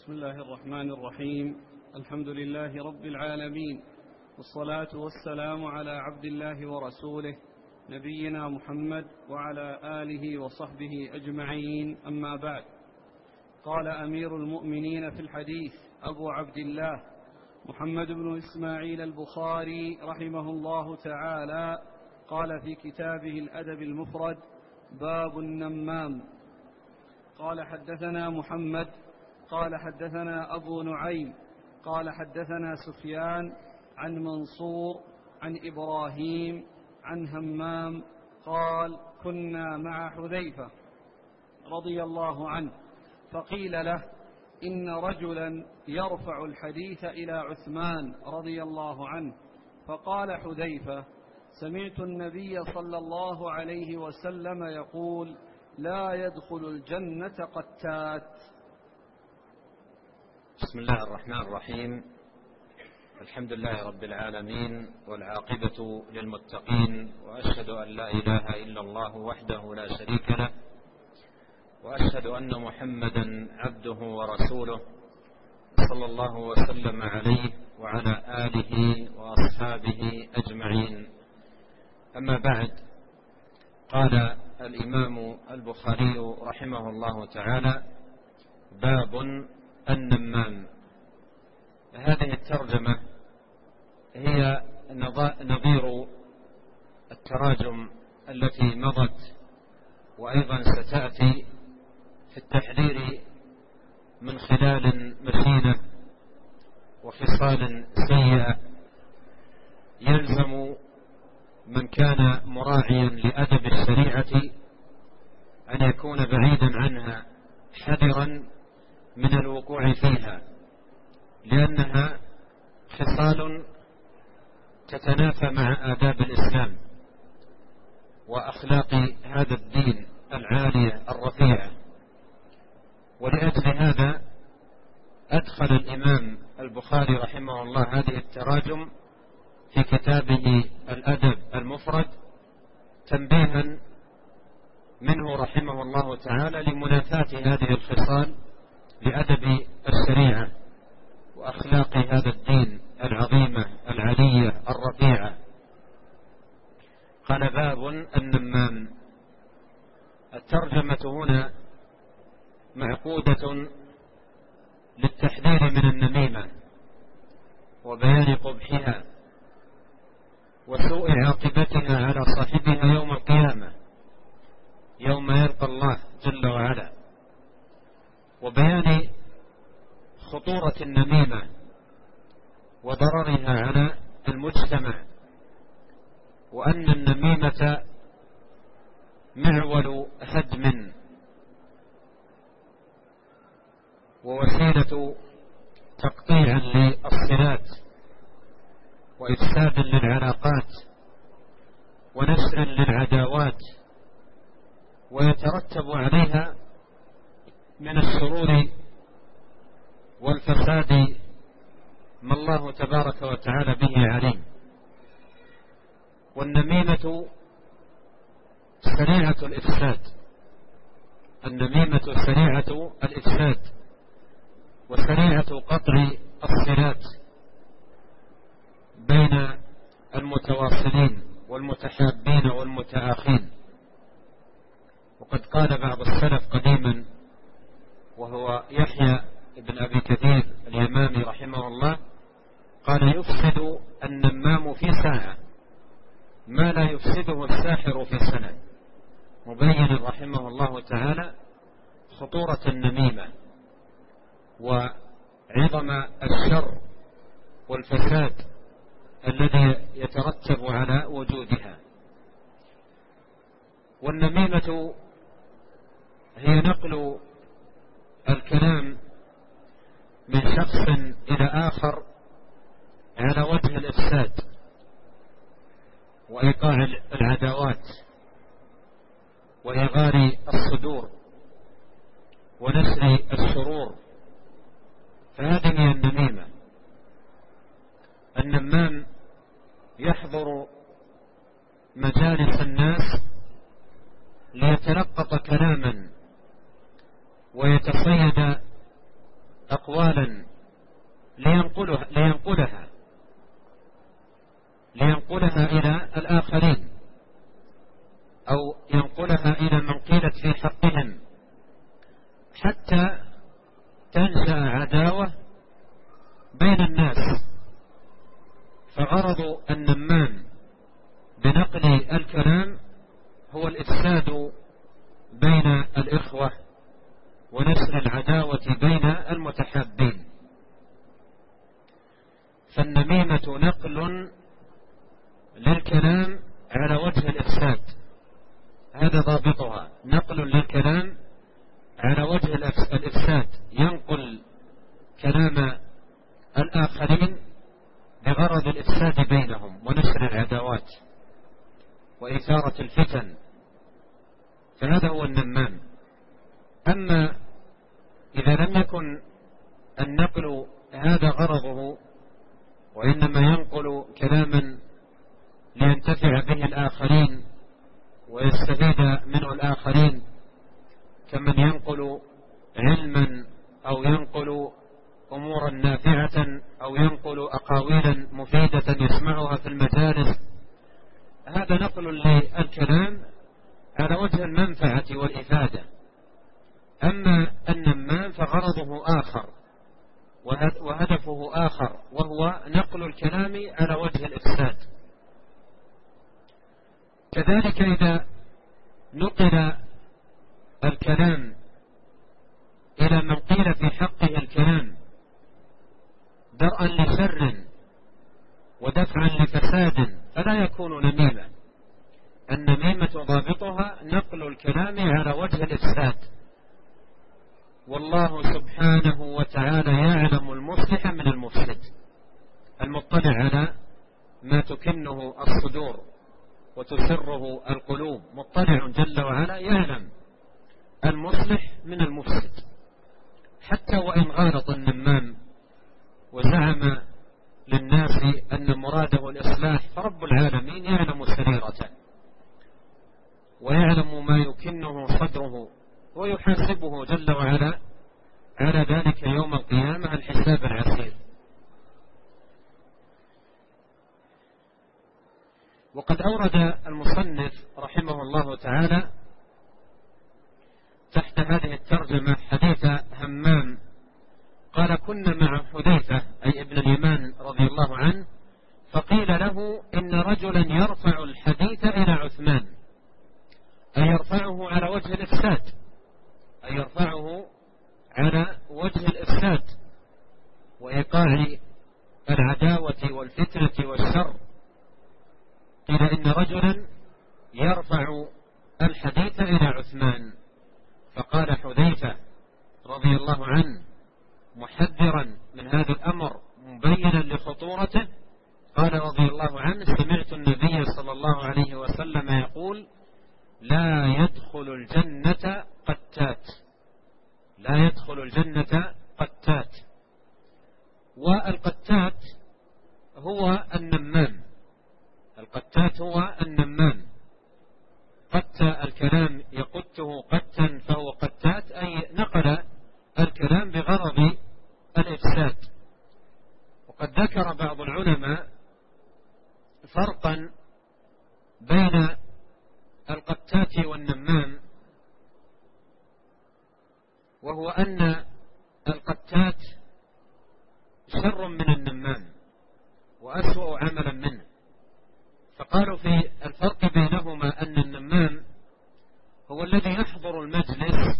بسم الله الرحمن الرحيم. الحمد لله رب العالمين، والصلاة والسلام على عبد الله ورسوله نبينا محمد وعلى آله وصحبه أجمعين، أما بعد. قال أمير المؤمنين في الحديث أبو عبد الله محمد بن إسماعيل البخاري رحمه الله تعالى، قال في كتابه الأدب المفرد: باب النمام. قال حدثنا محمد قال حدثنا أبو نعيم قال حدثنا سفيان عن منصور عن إبراهيم عن همام قال: كنا مع حذيفة رضي الله عنه، فقيل له: إن رجلا يرفع الحديث إلى عثمان رضي الله عنه. فقال حذيفة: سمعت النبي صلى الله عليه وسلم يقول: لا يدخل الجنة قتات. بسم الله الرحمن الرحيم. الحمد لله رب العالمين، والعاقبة للمتقين، وأشهد أن لا إله إلا الله وحده لا شريك له، وأشهد أن محمدا عبده ورسوله، صلى الله وسلم عليه وعلى آله وأصحابه أجمعين. أما بعد، قال الإمام البخاري رحمه الله تعالى: باب النمام. هذه الترجمة هي نظير التراجم التي مضت وأيضا ستأتي في التحذير من خلال مشينة وخصال سيئة يلزم من كان مراعيا لأدب الشريعة أن يكون بعيدا عنها حذرا من الوقوع فيها، لأنها خصال تتنافى مع آداب الإسلام وأخلاق هذا الدين العالية الرفيعة. ولأجل هذا أدخل الإمام البخاري رحمه الله هذه التراجم في كتابه الأدب المفرد تنبيها منه رحمه الله تعالى لمنافاة هذه الخصال لأدب الشريعة وأخلاق هذا الدين العظيمة العلية الرفيعة. قال: باب النمام. الترجمة هنا معقودة للتحذير من النميمة وبيان قبحها وسوء عاقبتها على صاحبها يوم القيامة، يوم يلقى الله جل وعلا، وبيان خطورة النميمة وضررها على المجتمع، وأن النميمة معول هدم ووسيلة تقطيع للصلات وإفساد للعلاقات ونشر للعداوات، ويترتب عليها من الشرور والفساد ما الله تبارك وتعالى به عليم. والنميمة سريعة الإفساد، النميمة سريعة الإفساد وسريعة قطع الصلات بين المتواصلين والمتحابين والمتآخين. وقد قال بعض السلف قديما، وهو يحيى بن أبي كثير اليمامي رحمه الله، قال: يفسد النمام في ساعة ما لا يفسده الساحر في سنة، مبين رحمه الله تعالى خطورة النميمة وعظم الشر والفساد الذي يترتب على وجودها. والنميمة هي نقل الكلام من شخص إلى آخر على وجه الإفساد وإيقاع العداوات وإغار الصدور ونشر الشرور، فهذه هي النميمة. النمام يحضر مجالس الناس ليتلقط كلاما ويتصيد أقوالا لينقلها إلى الآخرين، أو ينقلها إلى من قيلت في حقهم، حتى تنشأ عداوة بين الناس. فغرض النمام بنقل الكلام هو الإفساد بين الإخوة ونشر العداوة بين المتحابين. فالنميمة نقل للكلام على وجه الإفساد، هذا ضابطها، نقل للكلام على وجه الإفساد، ينقل كلام الآخرين بغرض الإفساد بينهم ونشر العداوات وإثارة الفتن، فهذا هو النمام. أما إذا لم يكن النقل هذا غرضه، وإنما ينقل كلاما لينتفع به الآخرين ويستفيد منه الآخرين، كمن ينقل علما أو ينقل أمورا نافعة أو ينقل أقاويلا مفيدة يسمعها في المجالس، هذا نقل للكلام على وجه المنفعة والإفادة. أما النمام فغرضه آخر وهدفه آخر، وهو نقل الكلام على وجه الإفساد. كذلك إذا نقل الكلام إلى من قيل في حقه الكلام درءا لشر ودفعا لفساد فلا يكون نميمة. النميمة ضابطها نقل الكلام على وجه الإفساد، والله سبحانه وتعالى يعلم المصلح من المفسد، المطلع على ما تكنه الصدور وتسره القلوب، مطلع جل وعلا يعلم المصلح من المفسد. حتى وإن غالط النمام وزعم للناس أن مراده الإصلاح، فرب العالمين يعلم سريرته ويعلم ما يكنه صدره، ويحاسبه جل وعلا على ذلك يوم القيامة الحساب العسير. وقد أورد المصنف رحمه الله تعالى تحت هذه الترجمة حديث همام قال: كنا مع حذيفة أي ابن اليمان رضي الله عنه، فقيل له إن رجلا يرفع الحديث إلى عثمان، أي يرفعه على وجه الإفساد، أي يرفعه على وجه الإفساد وإيقاع العداوة والفتنة والشر. قيل إن رجلا يرفع الحديث إلى عثمان، فقال حذيفة رضي الله عنه محذرا من هذا الأمر مبينا لخطورته، قال رضي الله عنه: سمعت النبي صلى الله عليه وسلم يقول: لا يدخل الجنة قتات، لا يدخل الجنة قتات. والقتات هو النمام، القتات هو النمام، قت الكلام يقته قتا فهو قتات، أي نقل الكلام بغرض الإفساد. وقد ذكر بعض العلماء فرقا بين القتات والنمام، وهو أن القتات شر من النمام وأسوأ عملا منه. فقالوا في الفرق بينهما أن النمام هو الذي يحضر المجلس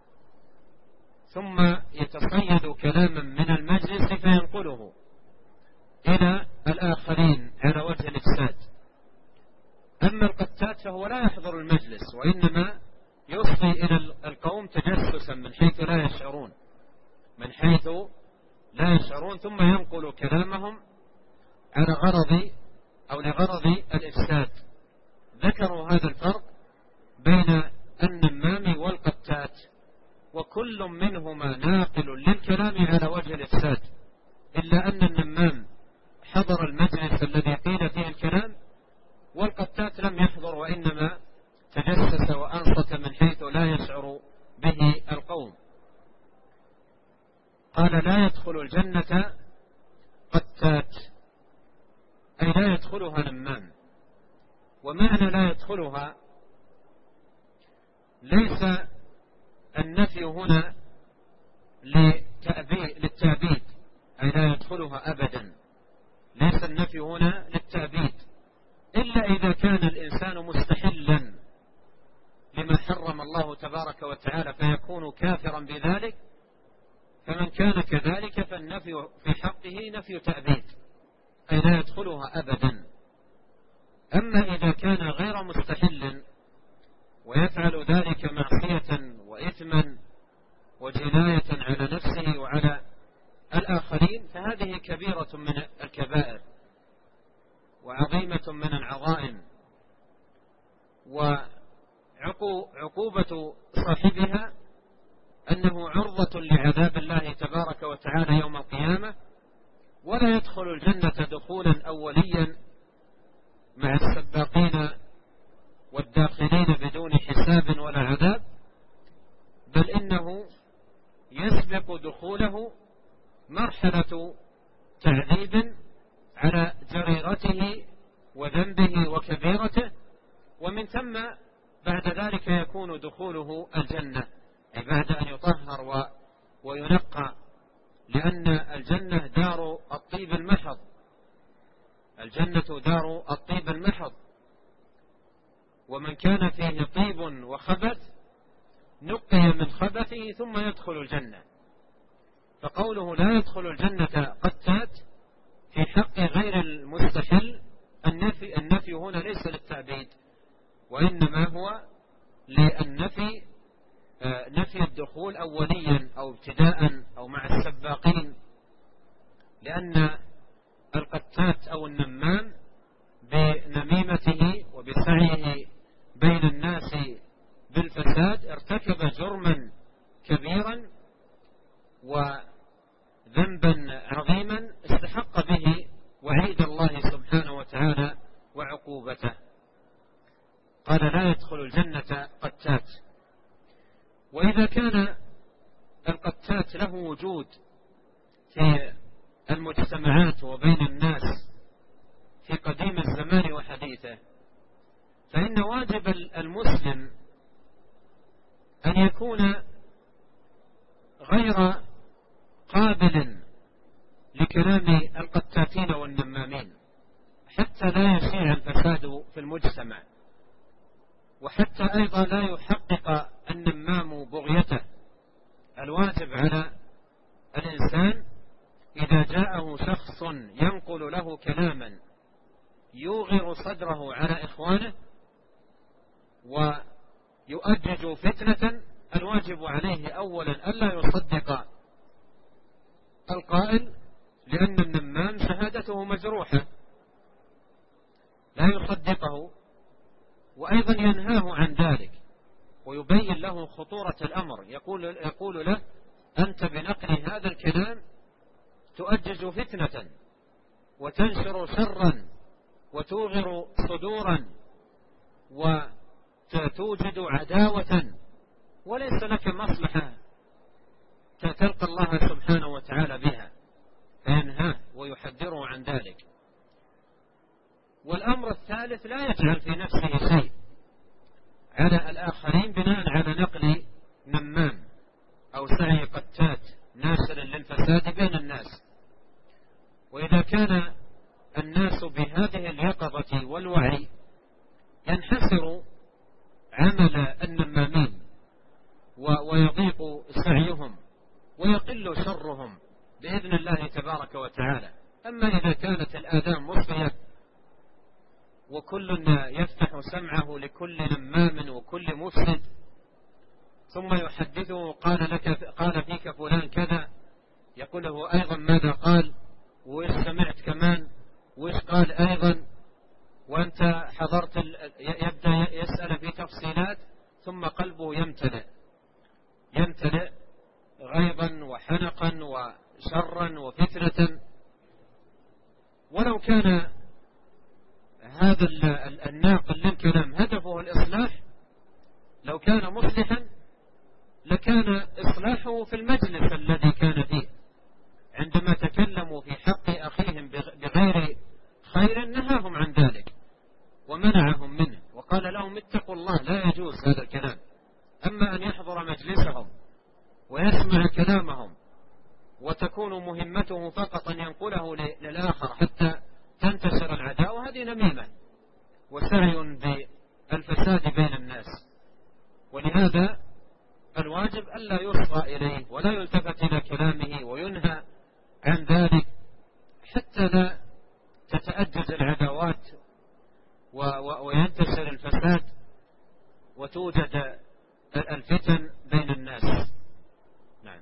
ثم يتصيد كلاما من المجلس فينقله إلى الآخرين على وجه الإفساد. أما القتات فهو لا يحضر المجلس، وإنما يصغي إلى القوم تجسسا من حيث لا يشعرون، من حيث لا يشعرون، ثم ينقل كلامهم على غرض أو لغرض الإفساد. ذكروا هذا الفرق بين النمام والقتات، وكل منهما ناقل للكلام على وجه الإفساد، إلا أن النمام حضر المجلس الذي قيل فيه الكلام، والقتات لم يحضر وإنما تجسس وأنصت من حيث لا يشعر به القوم. قال لا يدخل الجنة قتات، أي لا يدخلها نمام. ومعنى لا يدخلها ليس النفي هنا للتأبيد، أي لا يدخلها أبدا، ليس النفي هنا للتأبيد، إلا إذا كان الإنسان مستحلا لما حرم الله تبارك وتعالى فيكون كافرا بذلك، فمن كان كذلك فالنفي في حقه نفي تأبيد، أي لا يدخلها أبدا. أما إذا كان غير مستحل ويفعل ذلك معصية وإثما وجناية على نفسه وعلى الآخرين فهذه كبيرة من الكبائر وعظيمة من العظائم، وعقوبة صاحبها أنه عرضة لعذاب الله تبارك وتعالى يوم القيامة، ولا يدخل الجنة دخولا أوليا مع السباقين والداخلين بدون حساب ولا عذاب، بل إنه يسبق دخوله مرحلة تعذيب على جريرته وذنبه وكبيرته، ومن ثم بعد ذلك يكون دخوله الجنة، أي بعد أن يطهر وينقى، لأن الجنة دار الطيب المحض، الجنة دار الطيب المحض، ومن كان فيه طيب وخبث نقي من خبثه ثم يدخل الجنة. فقوله لا يدخل الجنة قتات في حق غير المستحل، النفي هنا ليس للتعبيد، وإنما هو للنفي، نفي الدخول أوليا أو ابتداء أو مع السباقين، لأن القتات أو النمام بنميمته وبسعيه بين الناس بالفساد ارتكب جرما كبيرا وذنبا عظيما استحق به وعيد الله سبحانه وتعالى وعقوبته. قال لا يدخل الجنة قتات. وإذا كان القتات له وجود في المجتمعات وبين الناس في قديم الزمان وحديثه، فإن واجب المسلم أن يكون غير قابل لكلام القتاتين والنمامين حتى لا يشيع الفساد في المجتمع، وحتى أيضا لا يحقق النمام بغيته. الواجب على الإنسان إذا جاءه شخص ينقل له كلاما يوغر صدره على إخوانه ويؤجج فتنة، الواجب عليه أولا ألا يصدق القائل، لأن النمام شهادته مجروحة، لا يصدقه، وأيضا ينهاه عن ذلك ويبين له خطورة الأمر، يقول له أنت بنقل هذا الكلام تؤجج فتنة وتنشر شرا وتوغر صدورا وتوجد عداوة وليس لك مصلحة تلقى الله سبحانه وتعالى بها، فينهاه ويحذره عن ذلك. والأمر الثالث لا يجعل في نفسه شيء على الآخرين بناء على نقل نمام أو سعي قتات ناشر للفساد بين الناس. وإذا كان الناس بهذه اليقظة والوعي ينحسر عمل النمامين ويضيق سعيهم ويقل شرهم بإذن الله تبارك وتعالى. أما إذا كانت الآذان مصغية وكل يفتح سمعه لكل نمام وكل مفسد ثم يحدثه قال فيك فلان كذا، يقول له أيضا ماذا قال، وإيش سمعت كمان، وإيش قال أيضا، وأنت حضرت يبدأ يسأل في تفصيلات، ثم قلبه يمتلئ غيظا وحنقا وشرا وفتنة. ولو كان هذا الناقل للكلام هدفه الإصلاح، لو كان مصلحا لكان إصلاحه في المجلس الذي كان فيه عندما تكلموا في حق أخيهم بغير خير نهاهم عن ذلك ومنعهم منه وقال لهم اتقوا الله، لا يجوز هذا الكلام. أما أن يحضر مجلسهم ويسمع كلامهم وتكون مهمته فقط أن ينقله للآخر حتى تنتشر العداوة، هذه نميمة وسعي بالفساد بين الناس. ولهذا الواجب ألا يصغى إليه ولا يلتفت إلى كلامه وينهى عن ذلك حتى لا تتأجج العداوات وينتشر الفساد وتوجد الفتن بين الناس. نعم.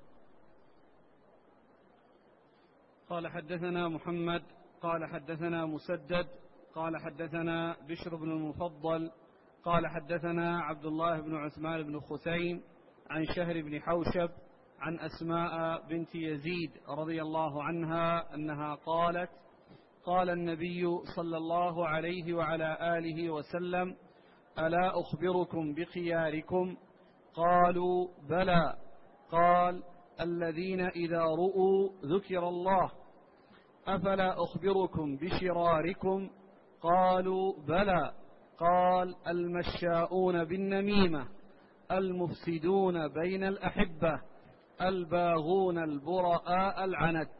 قال حدثنا محمد قال حدثنا مسدد قال حدثنا بشر بن المفضل قال حدثنا عبد الله بن عثمان بن خثيم عن شهر بن حوشب عن أسماء بنت يزيد رضي الله عنها أنها قالت قال النبي صلى الله عليه وعلى آله وسلم ألا أخبركم بخياركم؟ قالوا بلى. قال الذين إذا رؤوا ذكر الله. أفلا أخبركم بشراركم؟ قالوا بلى. قال المشاؤون بالنميمة المفسدون بين الأحبة الباغون البراء العنت.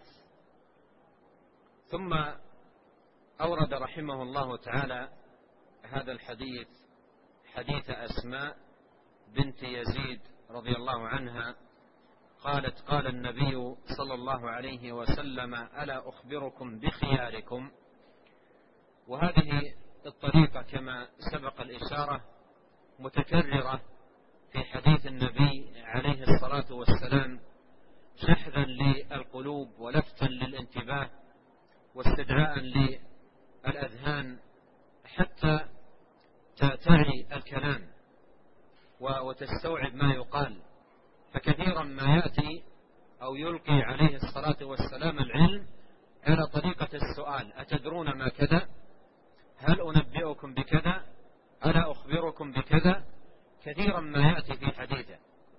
ثم أورد رحمه الله تعالى هذا الحديث، حديث أسماء بنت يزيد رضي الله عنها قالت قال النبي صلى الله عليه وسلم ألا أخبركم بخياركم. وهذه الطريقة كما سبق الإشارة متكررة في حديث النبي عليه الصلاة والسلام، شحذا للقلوب ولفتا للانتباه واستدعاء للأذهان حتى تعي الكلام وتستوعب ما يقال. فكثيرا ما يأتي أو يلقي عليه الصلاة والسلام العلم على طريقة السؤال: أتدرون ما كذا؟ هل أنبئكم بكذا؟ ألا أخبركم بكذا؟ كثيرا ما يأتي في حديثه.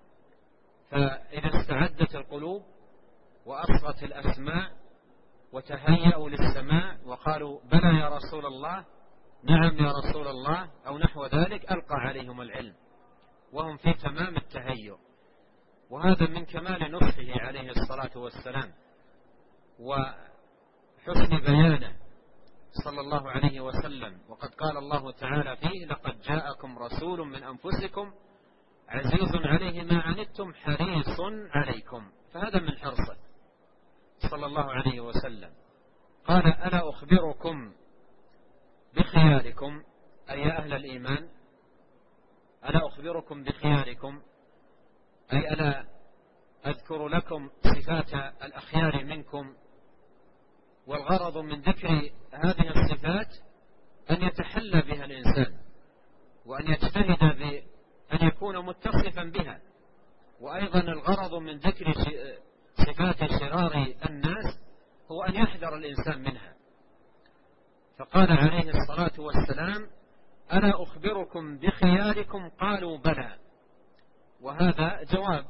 فإذا استعدت القلوب وأصغت الأسماع وتهيأوا للسماع وقالوا بلى يا رسول الله، نعم يا رسول الله، أو نحو ذلك، ألقى عليهم العلم وهم في تمام التهيؤ. وهذا من كمال نصحه عليه الصلاة والسلام وحسن بيانه صلى الله عليه وسلم. وقد قال الله تعالى فيه: لقد جاءكم رسول من أنفسكم عزيز عليه ما عنتم حريص عليكم. فهذا من حرصه صلى الله عليه وسلم. قال: ألا أخبركم بخياركم، أي يا أهل الإيمان، ألا أخبركم بخياركم، أي ألا أذكر لكم صفات الأخيار منكم. والغرض من ذكر هذه الصفات أن يتحلى بها الإنسان وأن يجتهد بأن يكون متصفا بها. وأيضا الغرض من ذكر صفات شرار الناس هو أن يحذر الإنسان منها. فقال عليه الصلاة والسلام: ألا أخبركم بخياركم؟ قالوا بلى. وهذا جواب،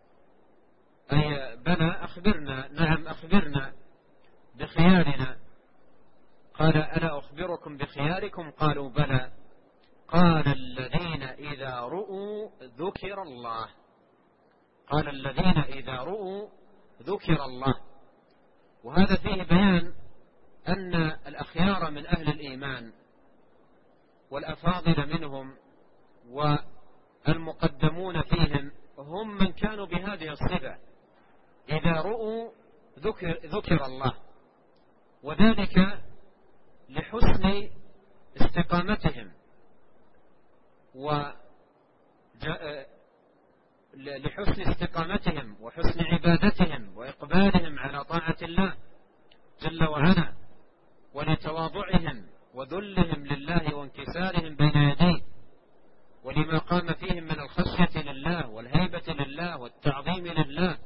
أي بلى أخبرنا، نعم أخبرنا بخيارنا. قال: ألا أخبركم بخياركم؟ قالوا بلى. قال: الذين إذا رؤوا ذكر الله. قال: الذين إذا رؤوا ذكر الله. وهذا فيه بيان أن الأخيار من أهل الإيمان والأفاضل منهم والمقدمون فيهم هم من كانوا بهذه الصفة: إذا رؤوا ذكر الله. وذلك لحسن استقامتهم لحسن استقامتهم وحسن عبادتهم وإقبالهم على طاعة الله جل وعلا، ولتواضعهم وذلهم لله وانكسارهم بين يديه، ولما قام فيهم من الخشية لله والهيبة لله والتعظيم لله،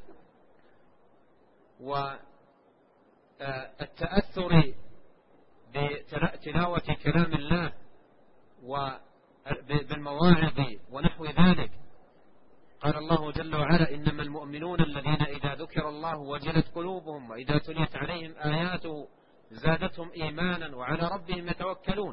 والتأثر بتلاوة كلام الله وبالمواعظ ونحو ذلك. قال الله جل وعلا: إنما المؤمنون الذين إذا ذكر الله وجلت قلوبهم وإذا تليت عليهم آياته زادتهم إيمانا وعلى ربهم يتوكلون.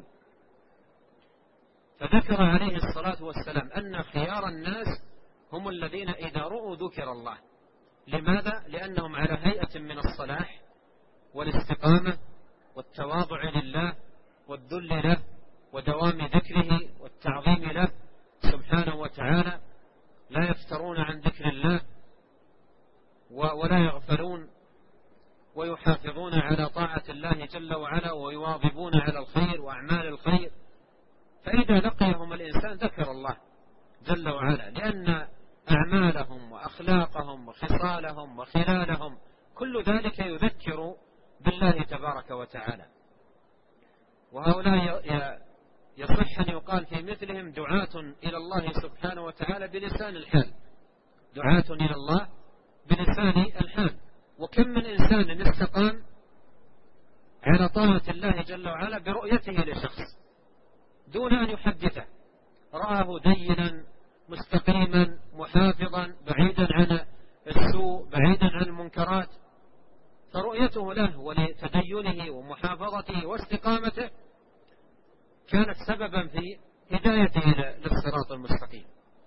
فذكر عليه الصلاة والسلام أن خيار الناس هم الذين إذا رؤوا ذكر الله. لماذا؟ لأنهم على هيئة من الصلاح والاستقامة والتواضع لله والذل له ودوام ذكره والتعظيم له سبحانه وتعالى، لا يفترون عن ذكر الله ولا يغفلون، ويحافظون على طاعة الله جل وعلا، ويواظبون على الخير وأعمال الخير. فإذا لقيهم الإنسان ذكر الله جل وعلا، لأن أعمالهم وأخلاقهم وخصالهم وخلالهم كل ذلك يذكر بالله تبارك وتعالى. وهؤلاء يصح أن يقال في مثلهم دعاة إلى الله سبحانه وتعالى بلسان الحال، دعاة إلى الله بلسان الحال. وكم من إنسان استقام على طاعة الله جل وعلا برؤيته لشخص دون أن يحدثه، رآه دينا مستقيما محافظا بعيدا عن السوء بعيدا عن المنكرات، فرؤيته له ولتدينه ومحافظته واستقامته كانت سببا في هدايته للصراط المستقيم.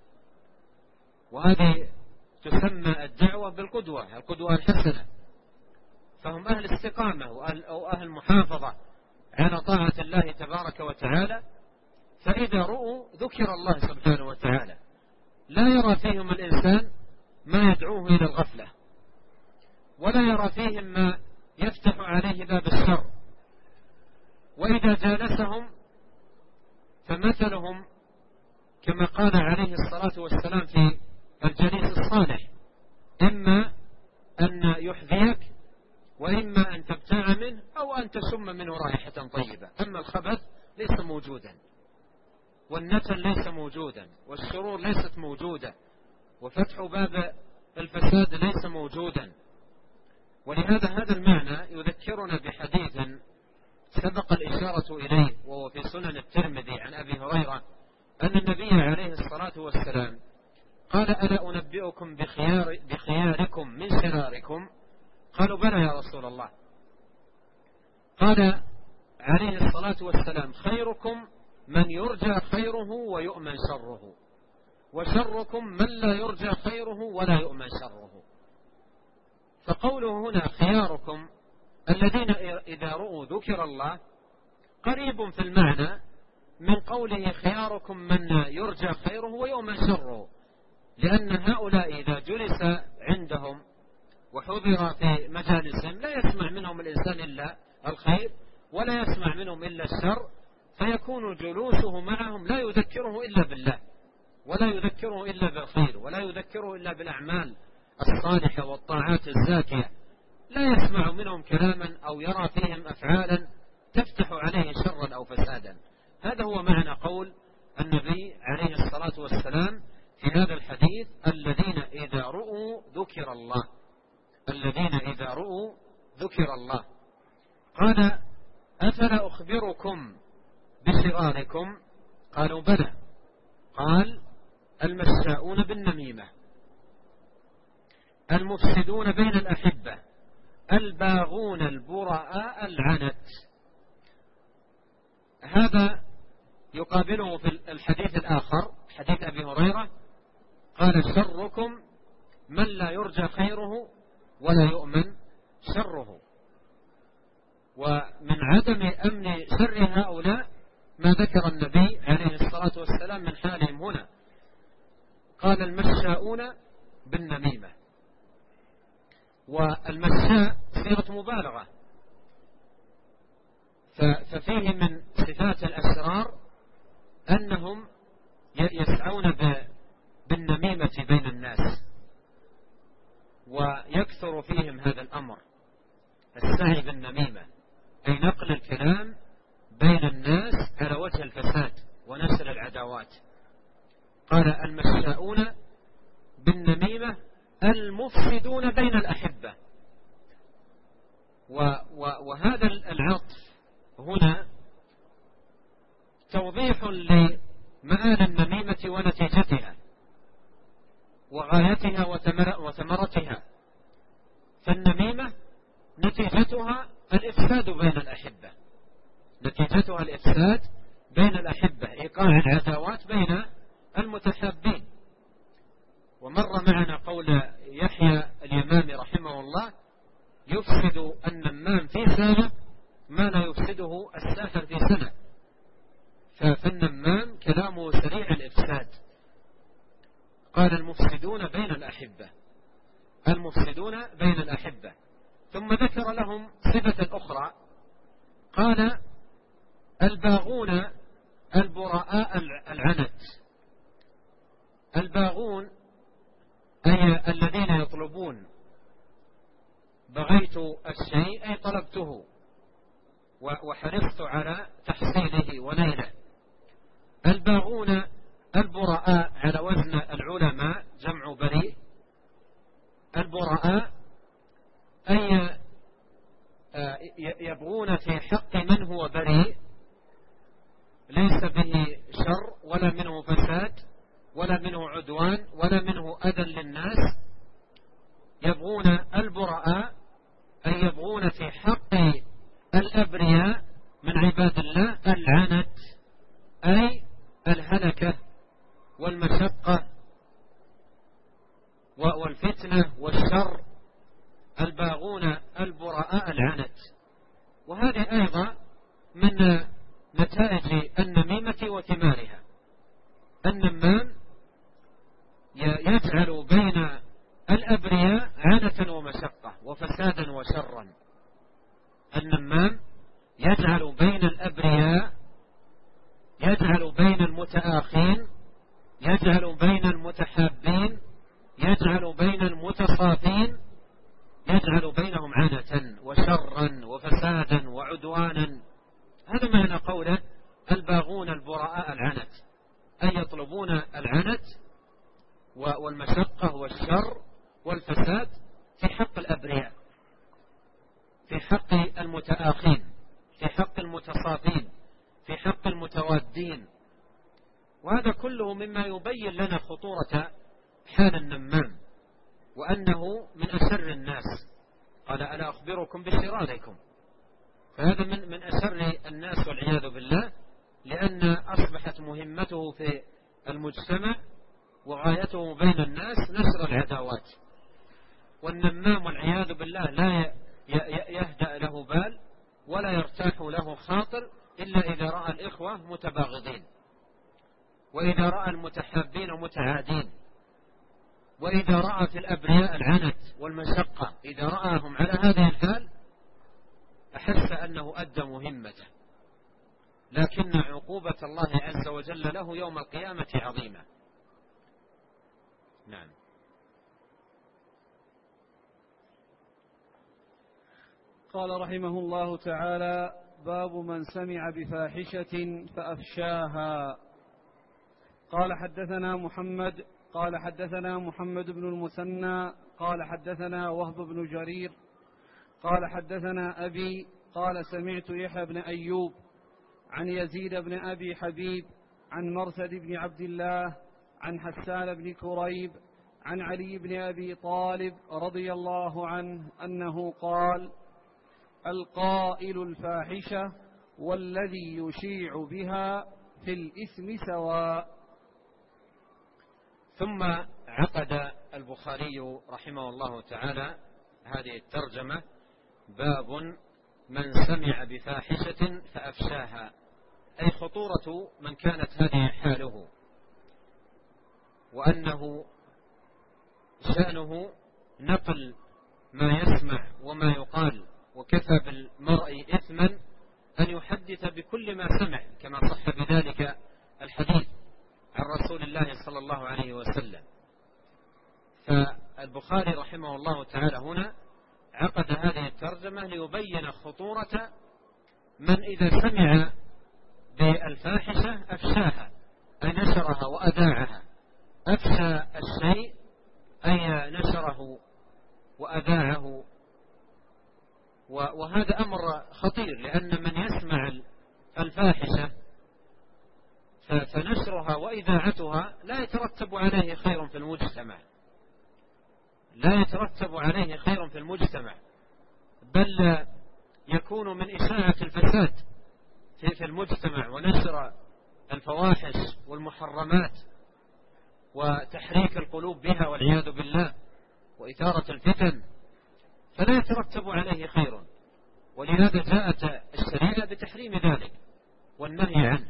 وهذه تسمى الدعوة بالقدوة، القدوة الحسنة. فهم أهل استقامة أو أهل محافظة على طاعة الله تبارك وتعالى، فإذا رؤوا ذكر الله سبحانه وتعالى لا يرى فيهم الإنسان ما يدعوه إلى الغفلة، ولا يرى فيهم ما يفتح عليه باب الشر. وإذا جالسهم فمثلهم كما قال عليه الصلاة والسلام في الجليس الصالح: إما أن يحذيك وإما أن تبتاع منه أو أن تشم منه رائحة طيبة. أما الخبث ليس موجودا، والنتن ليس موجودا، والشرور ليست موجودة، وفتح باب الفساد ليس موجودا. ولهذا هذا المعنى يذكرنا بحديث سبق الإشارة إليه، وهو في سنن الترمذي عن أبي هريرة أن النبي عليه الصلاة والسلام قال: ألا أنبئكم بخياركم من شراركم؟ قالوا: بلى يا رسول الله. قال عليه الصلاة والسلام: خيركم من يرجى خيره ويؤمن شره، وشركم من لا يرجى خيره ولا يؤمن شره. فقوله هنا خياركم الذين إذا رؤوا ذكر الله قريب في المعنى من قوله خياركم من يرجى خيره ويؤمن شره، لأن هؤلاء إذا جلس عندهم وحضر في مجالسهم لا يسمع منهم الإنسان إلا الخير ولا يسمع منهم إلا الشر، فيكون جلوسه معهم لا يذكره إلا بالله، ولا يذكره إلا بالخير، ولا يذكره إلا بالأعمال الصالحة والطاعات الزاكية. لا يسمع منهم كلاما أو يرى فيهم أفعالا تفتح عليه شرا أو فسادا. هذا هو معنى قول النبي عليه الصلاة والسلام في هذا الحديث: الذين إذا رؤوا ذكر الله، الذين إذا رؤوا ذكر الله. قال: أفلا أخبركم بشراركم؟ قالوا: بلى. قال: المشاؤون بالنميمة، المفسدون بين الأحبة، الباغون البراء العنت. هذا يقابله في الحديث الآخر حديث أبي هريرة قال: شركم من لا يرجى خيره ولا يؤمن شره. ومن عدم أمن شر هؤلاء ما ذكر النبي عليه الصلاة والسلام من حالهم هنا، قال: المشاؤون بالنميمة. والمشاء صيغة مبالغة، ففيه من صفات الأشرار أنهم يسعون بالنميمة بين الناس، ويكثر فيهم هذا الأمر، السعي بالنميمة، أي نقل الكلام بين الناس على وجه الفساد ونشر العداوات. قال: المشاؤون بالنميمة المفسدون بين الأحبة. وهذا العطف هنا توضيح لمآل النميمة ونتيجتها، وغايتها وثمرتها. فالنميمة نتيجتها الإفساد بين الأحبة، نتيجتها الإفساد بين الأحبة، إيقاع العداوات بين المتحابين. ومر معنا قول يحيى اليمامي رحمه الله: يفسد النمام في سنة ما لا يفسده الساحر في سنة. فالنمام كلامه سريع الإفساد. قال: المفسدون بين الأحبة، المفسدون بين الأحبة. ثم ذكر لهم صفة أخرى، قال: الباغون البراء العنت. الباغون أي الذين يطلبون، بغيت الشيء أي طلبته وحرصت على تحصيله ونيله. الباغون البراء على وزن العلماء جمع بريء. البراء أي يبغون في حق من هو بريء، ليس به شر ولا منه فساد ولا منه عدوان ولا منه أذى للناس. يبغون البراء أي يبغون في حق الأبرياء من عباد الله العنت، أي الهلكة والمشقة والفتنة والشر. الباغون البراء العنت. وهذه أيضا من نتائج النميمة وثمارها. النمام يجعل بين الأبرياء عنة ومشقة وفسادا وشرا. النمام يجعل بين الأبرياء، يجعل بين المتآخين، يجعل بين المتحابين، يجعل بين المتصافين، يجعل بينهم عنة وشرا وفسادا وعدوانا. هذا معنى قوله: الباغون البراء العنت، أي يطلبون العنت والمشقة والشر والفساد في حق الأبرياء، في حق المتآخين، في حق المتصافين، في حق المتوادين. وهذا كله مما يبين لنا خطورة حال النمام، وأنه من أشر الناس. قال: ألا أخبركم بشراركم؟ فهذا من أشر الناس والعياذ بالله، لأن أصبحت مهمته في المجتمع وغايته بين الناس نشر العداوات. والنمام والعياذ بالله لا يهدأ له بال ولا يرتاح له خاطر إلا إذا رأى الإخوة متباغضين، وإذا رأى المتحابين متعادين، وإذا رأى في الأبرياء العنت والمشقة. إذا رآهم على هذه الحال أحس أنه أدى مهمته، لكن عقوبة الله عز وجل له يوم القيامة عظيمة. نعم. قال رحمه الله تعالى: باب من سمع بفاحشة فأفشاها. قال: حدثنا محمد قال: حدثنا محمد بن المثنى قال: حدثنا وهب بن جرير قال: حدثنا أبي قال: سمعت يحيى بن أيوب عن يزيد بن أبي حبيب عن مرثد بن عبد الله عن حسان بن كريب عن علي بن أبي طالب رضي الله عنه أنه قال: القائل الفاحشة والذي يشيع بها في الإثم سواء. ثم عقد البخاري رحمه الله تعالى هذه الترجمة: باب من سمع بفاحشة فأفشاها، أي خطورة من كانت هذه حاله، وأنه شأنه نقل ما يسمع وما يقال، وكفى بالمرء إثما أن يحدث بكل ما سمع، كما صح بذلك الحديث عن رسول الله صلى الله عليه وسلم. فالبخاري رحمه الله تعالى هنا عقد هذه الترجمة ليبين خطورة من إذا سمع بالفاحشة أفشاها، أي نشرها وأذاعها. أفشى الشيء أي نشره وأذاعه. وهذا أمر خطير، لأن من يسمع الفاحشة فنشرها وإذاعتها لا يترتب عليه خير في المجتمع، لا يترتب عليه خير في المجتمع، بل يكون من إشاعة الفساد في المجتمع ونشر الفواحش والمحرمات وتحريك القلوب بها والعياذ بالله وإثارة الفتن، فلا يترتب عليه خير. ولهذا جاءت الشريعة بتحريم ذلك والنهي عنه.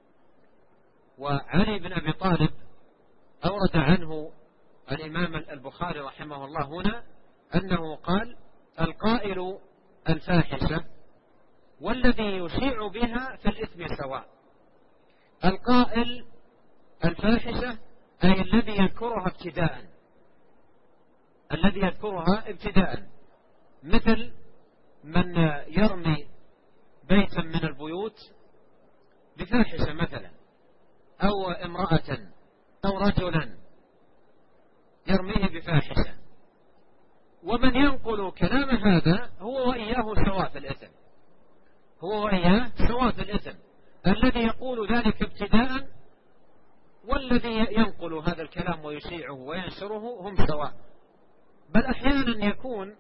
وعلي بن أبي طالب أورد عنه الإمام البخاري رحمه الله هنا أنه قال: القائل الفاحشة والذي يشيع بها في الإثم سواء. القائل الفاحشة أي الذي يذكرها ابتداء، الذي يذكرها ابتداء، مثل من يرمي بيتا من البيوت بفاحشة مثلا، أو امرأة أو رجلا يرميه بفاحشة، ومن ينقل كلام هذا هو وإياه سواء في الإثم، هو وإياه سواء في الإثم، الذي يقول ذلك ابتداء والذي ينقل هذا الكلام ويشيعه وينشره هم سواء. بل أحيانا يكون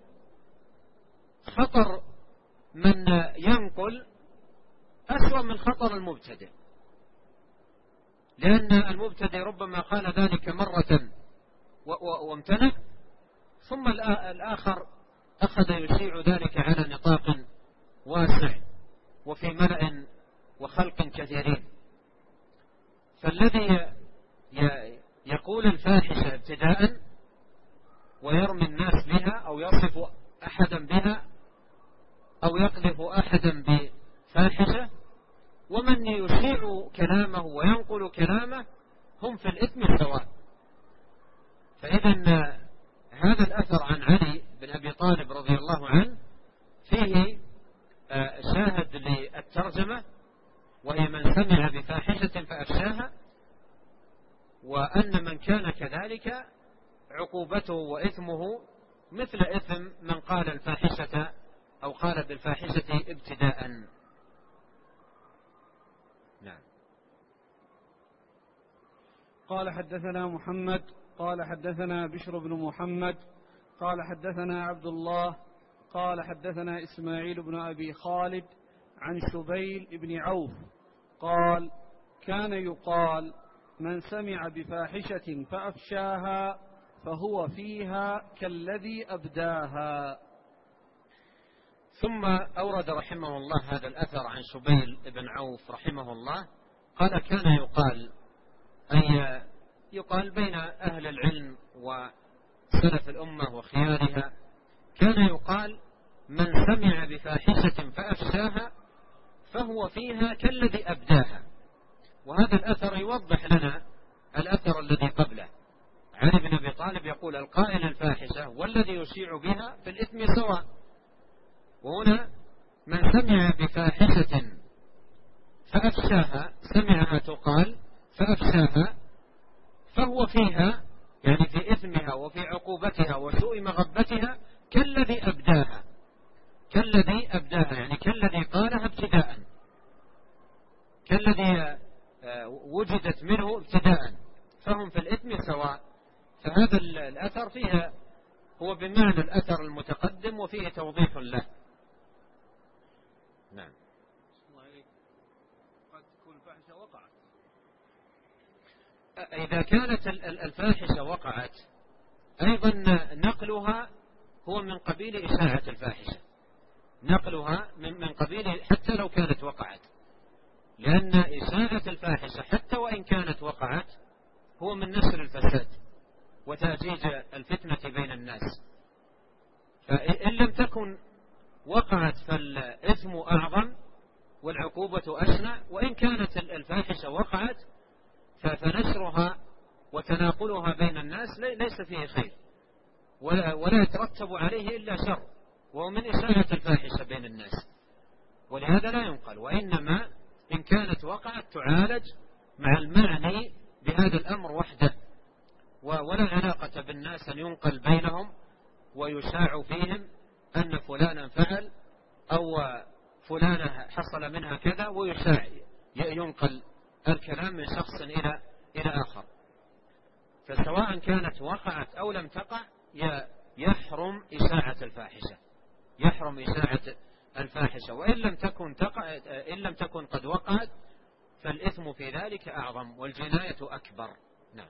خطر من ينقل أسوأ من خطر المبتدئ، لأن المبتدئ ربما قال ذلك مرة وامتنع، ثم الآخر أخذ يشيع ذلك على نطاق واسع وفي ملأ وخلق كثيرين. فالذي يقول الفاحشة ابتداء ويرمي الناس بها أو يصف أحدا بها أو يقذف أحدا بفاحشة، ومن يشيع كلامه وينقل كلامه هم في الإثم سواء. فإذا هذا الأثر عن علي بن أبي طالب رضي الله عنه فيه شاهد للترجمة، وهي من سمع بفاحشة فأفشاها، وأن من كان كذلك عقوبته وإثمه مثل إثم من قال الفاحشة أو قال بالفاحشة ابتداء. نعم. قال حدثنا محمد قال حدثنا بشر بن محمد قال حدثنا عبد الله قال حدثنا إسماعيل بن أبي خالد عن شبيل بن عوف قال: كان يقال: من سمع بفاحشة فأفشاها فهو فيها كالذي أبداها. ثم أورد رحمه الله هذا الأثر عن شبيل بن عوف رحمه الله قال: كان يقال، أي يقال بين أهل العلم وسلف الأمة وخيارها، كان يقال: من سمع بفاحشة فأفشاها فهو فيها كالذي أبداها. وهذا الأثر يوضح لنا الأثر الذي قبله. علي بن أبي طالب يقول: القائل الفاحشة والذي يشيع بها في الإثم سواء. وهنا من سمع بفاحشة فأفشاها، سمعها تقال فأفشاها، فهو فيها يعني في إثمها وفي عقوبتها وسوء مغبتها كالذي أبداها، كالذي أبداها يعني كالذي قالها ابتداء، كالذي وجدت منه ابتداء، فهم في الإثم سواء. فهذا الأثر فيها هو بمعنى الأثر المتقدم وفيه توضيح له. نعم. قد تكون الفاحشة وقعت. إذا كانت الفاحشة وقعت أيضا نقلها هو من قبيل إشاعة الفاحشة، نقلها من قبيل حتى لو كانت وقعت، لأن إشاعة الفاحشة حتى وإن كانت وقعت هو من نشر الفساد وتأجيج الفتنة بين الناس. فإن لم تكن وقعت فالإثم أعظم والعقوبة أشنع، وإن كانت الفاحشة وقعت فنشرها وتناقلها بين الناس ليس فيه خير ولا يترتب عليه إلا شر، وهو من إشاعة الفاحشة بين الناس، ولهذا لا ينقل. وإنما إن كانت وقعت تعالج مع المعني بهذا الأمر وحده، ولا علاقة بالناس أن ينقل بينهم ويشاع فيهم أن فلانا فعل أو فلانة حصل منها كذا، ويشاع ينقل الكلام من شخص إلى آخر. فسواء كانت وقعت أو لم تقع يحرم إشاعة الفاحشة، يحرم إشاعة الفاحشة، وإن لم تكن قد وقعت فالإثم في ذلك أعظم والجناية أكبر. نعم.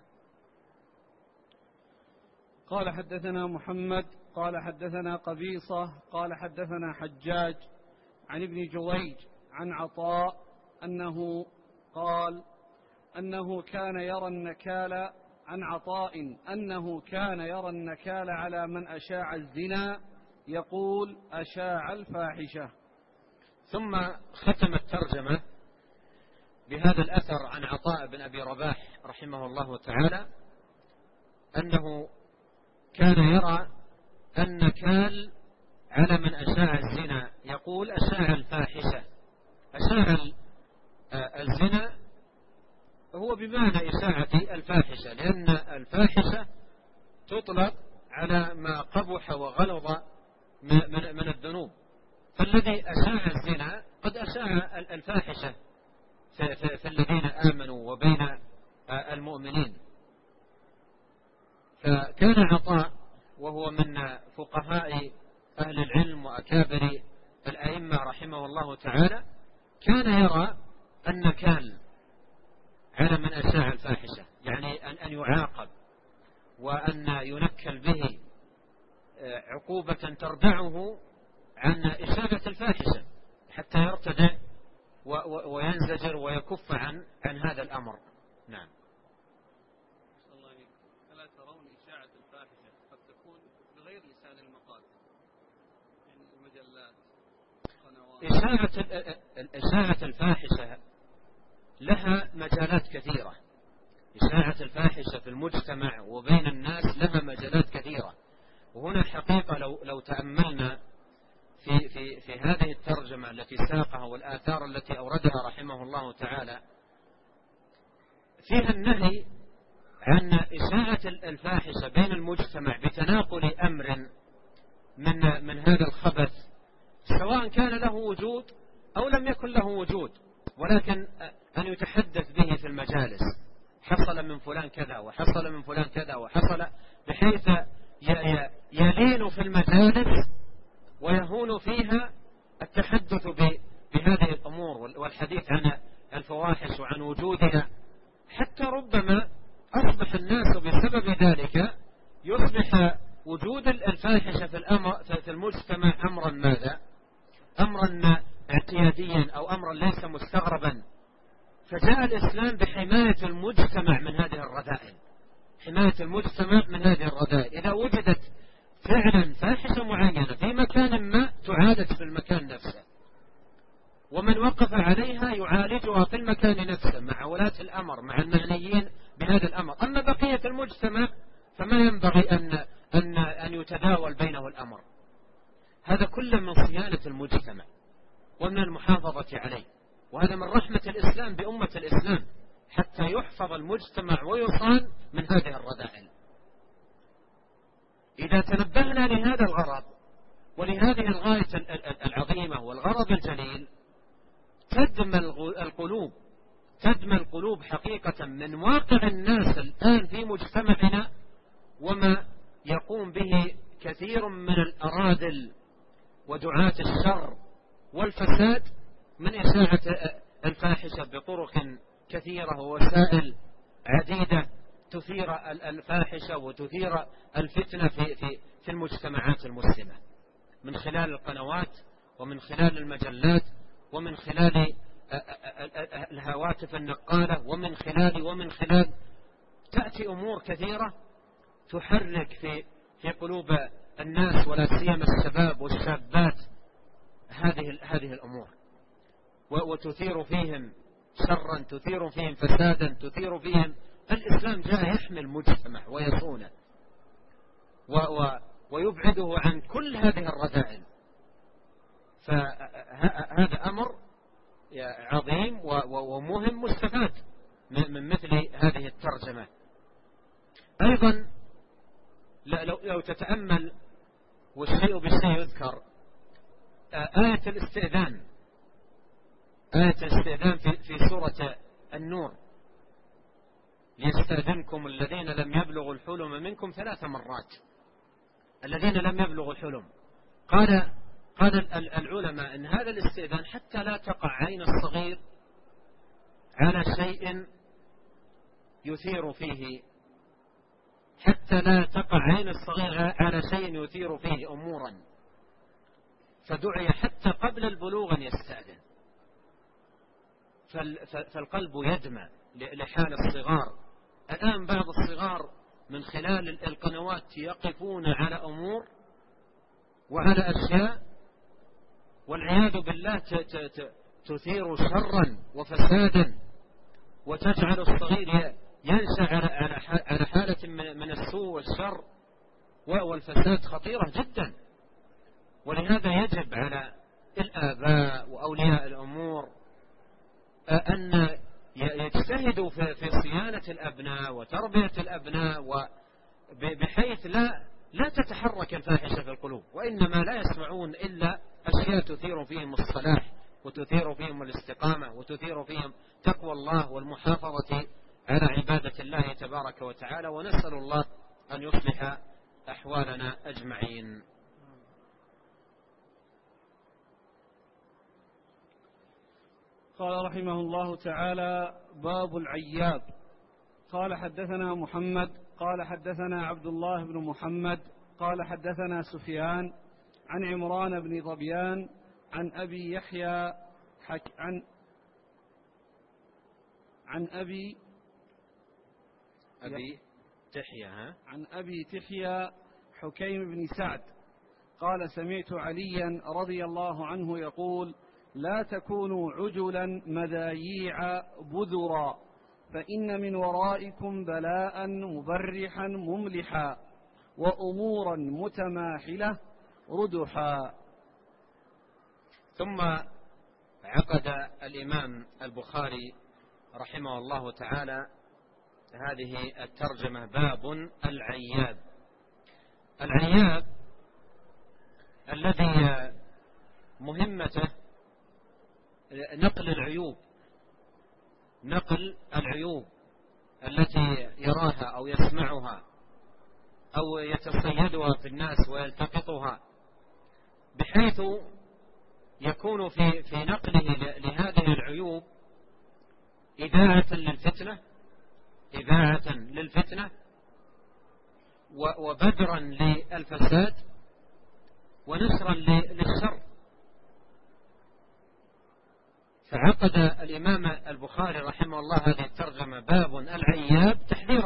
قال حدثنا محمد قال حدثنا قبيصة قال حدثنا حجاج عن ابن جريج عن عطاء أنه قال أنه كان يرى النكال عن عطاء أنه كان يرى النكال على من أشاع الزنا يقول أشاع الفاحشة. ثم ختم الترجمة بهذا الأثر عن عطاء بن أبي رباح رحمه الله تعالى أنه كان يرى النكال على من أشاع الزنا يقول أشاع الفاحشة. أشاع الزنا هو بمعنى إشاعة الفاحشة، لأن الفاحشة تطلق على ما قبح وغلظ من الذنوب، فالذي أشاع الزنا قد أشاع الفاحشة في الذين آمنوا وبين المؤمنين. فكان عطاء وهو من فقهاء أهل العلم وأكابر الأئمة رحمه الله تعالى كان يرى النكال على من أشاع الفاحشة، يعني أن يعاقب وأن ينكل به عقوبة تردعه عن إشاعة الفاحشة حتى يرتدع وينزجر ويكف عن هذا الأمر. نعم. ألا ترون إشاعة الفاحشة قد تكون بغير لسان المقال، يعني المجلات، قنوات. إشاعة الفاحشة لها مجالات كثيرة. إشاعة الفاحشة في المجتمع وبين الناس لها مجالات كثيرة، وهنا حقيقة لو تأملنا في هذه الترجمة التي ساقها والآثار التي أوردها رحمه الله تعالى فيها النهي عن إشاعة الفاحشة بين المجتمع بتناقل أمر من هذا الخبث، سواء كان له وجود أو لم يكن له وجود، ولكن أن يتحدث به في المجالس، حصل من فلان كذا وحصل من فلان كذا وحصل، بحيث يلين في المجالس ويهون فيها التحدث بهذه الأمور والحديث عن الفواحش وعن وجودها، حتى ربما أصبح الناس بسبب ذلك يصبح وجود الفاحشة في المجتمع أمرا ماذا؟ أمرا اعتياديا أو أمرا ليس مستغربا. فجاء الإسلام بحماية المجتمع من هذه الرذائل، حماية المجتمع من هذه الرذائل. إذا وجدت فعلا فاحشة معينة في مكان ما تعالج في المكان نفسه، ومن وقف عليها يعالجها في المكان نفسه مع ولاة الأمر مع المعنيين بهذا الأمر. أما بقية المجتمع فما ينبغي أن يتداول بينه الأمر. هذا كله من صيانة المجتمع ومن المحافظة عليه، وهذا من رحمة الإسلام بأمة الإسلام حتى يحفظ المجتمع ويصان من هذه الرذائل. إذا تنبهنا لهذا الغرض ولهذه الغاية العظيمة والغرض الجليل تدمى القلوب حقيقة من واقع الناس الآن في مجتمعنا وما يقوم به كثير من الأراذل ودعاة الشر والفساد من إشاعة الفاحشة بطرق كثيرة ووسائل عديدة تثير الفاحشة وتثير الفتنة في المجتمعات المسلمة، من خلال القنوات ومن خلال المجلات ومن خلال الهواتف النقالة ومن خلال تأتي أمور كثيرة تحرك في قلوب الناس ولا سيما الشباب والشابات هذه الأمور، وتثير فيهم شرا، تثير فيهم فسادا، تثير فيهم. الإسلام جاء يحمي المجتمع ويصونه ويبعده عن كل هذه الرذائل. فهذا أمر عظيم ومهم مستفاد من مثل هذه الترجمة. أيضا لو تتأمل والشيء بالشيء يذكر، آية الاستئذان في سورة النور: ليستأذنكم الذين لم يبلغوا الحلم منكم 3 مرات. الذين لم يبلغوا الحلم. قال العلماء إن هذا الاستئذان حتى لا تقع عين الصغير على شيء يثير فيه، حتى لا تقع عين الصغير على شيء يثير فيه أمورا، فدعي حتى قبل البلوغ أن يستأذن. فالقلب يدمع لحال الصغار. الآن بعض الصغار من خلال القنوات يقفون على أمور وعلى أشياء والعياذ بالله تثير شرا وفسادا، وتجعل الصغير ينشأ على حالة من السوء والشر والفساد خطيرة جدا. ولهذا يجب على الآباء وأولياء الأمور أن يجتهدوا في صيانة الأبناء وتربية الأبناء، بحيث لا تتحرك الفاحشة في القلوب، وإنما لا يسمعون إلا أشياء تثير فيهم الصلاح وتثير فيهم الاستقامة وتثير فيهم تقوى الله والمحافظة على عبادة الله تبارك وتعالى. ونسأل الله أن يصلح أحوالنا أجمعين. قال رحمه الله تعالى: باب العياب. قال حدثنا محمد قال حدثنا عبد الله بن محمد قال حدثنا سفيان عن عمران بن ظبيان عن أبي يحيى عن أبي تحيى حكيم بن سعد قال: سمعت عليا رضي الله عنه يقول: لا تكونوا عجلا مذاييع بذرا، فإن من ورائكم بلاء مبرحا مملحا وأمورا متماحلة ردحا. ثم عقد الإمام البخاري رحمه الله تعالى هذه الترجمة: باب العياب. العياب الذي مهمته نقل العيوب التي يراها أو يسمعها أو يتصيدها في الناس ويلتقطها، بحيث يكون في نقله لهذه العيوب إذاعة للفتنة وبدرا للفساد ونشرا للشر. فعقد الإمام البخاري رحمه الله هذه الترجمة: باب العياب، تحذيرا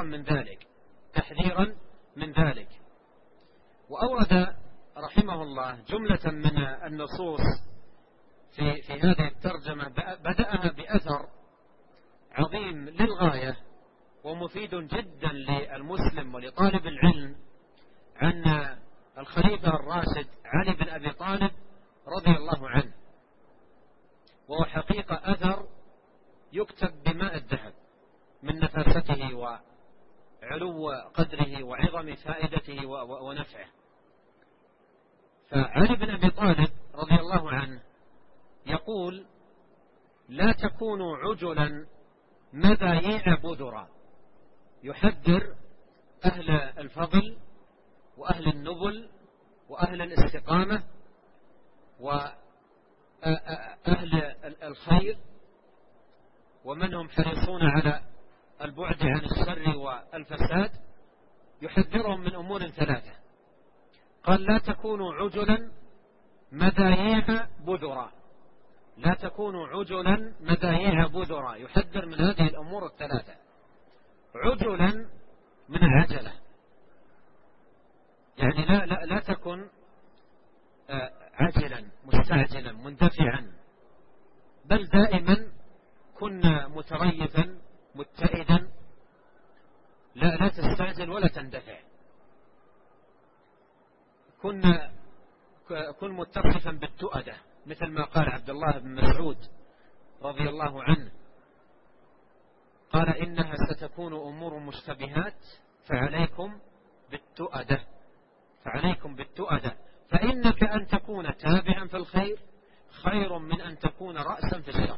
من ذلك. وأورد رحمه الله جملة من النصوص في هذه الترجمة، بدأها بأثر عظيم للغاية ومفيد جدا للمسلم ولطالب العلم، عن الخليفة الراشد علي بن أبي طالب رضي الله عنه، وهو حقيقة أثر يكتب بماء الذهب من نفاسته وعلو قدره وعظم فائدته ونفعه. فعلي بن أبي طالب رضي الله عنه يقول: لا تكونوا عجلا مذاييع بذرا، يحذر أهل الفضل وأهل النبل وأهل الاستقامة وأهل الخير، ومن هم حريصون على البعد عن الشر والفساد، يحذرهم من أمور ثلاثة. قال: لا تكونوا عجلا مذاييع بذرا، لا تكونوا عجلا مذاييع بذرا، يحذر من هذه الأمور الثلاثة. عجلا من العجلة، يعني لا تكن عجلا مستعجلا مندفعا، بل دائما كن متريثا متئدا، لا تستعجل ولا تندفع. كن متصفا بالتؤدة، مثل ما قال عبد الله بن مسعود رضي الله عنه، قال: إنها ستكون أمور مشتبهات فعليكم بالتؤدة، فإنك أن تكون تابعا في الخير خير من أن تكون رأسا في الشر.